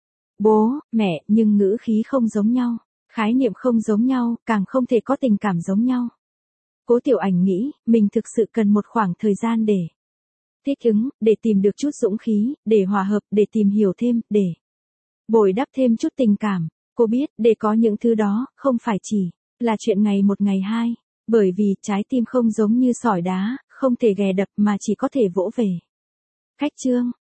bố, mẹ, nhưng ngữ khí không giống nhau, khái niệm không giống nhau, càng không thể có tình cảm giống nhau. Cố Tiểu Ảnh nghĩ, mình thực sự cần một khoảng thời gian để thích ứng, để tìm được chút dũng khí, để hòa hợp, để tìm hiểu thêm, để bồi đắp thêm chút tình cảm. Cô biết, để có những thứ đó, không phải chỉ là chuyện ngày một ngày hai, bởi vì trái tim không giống như sỏi đá, không thể ghè đập mà chỉ có thể vỗ về. Cách chương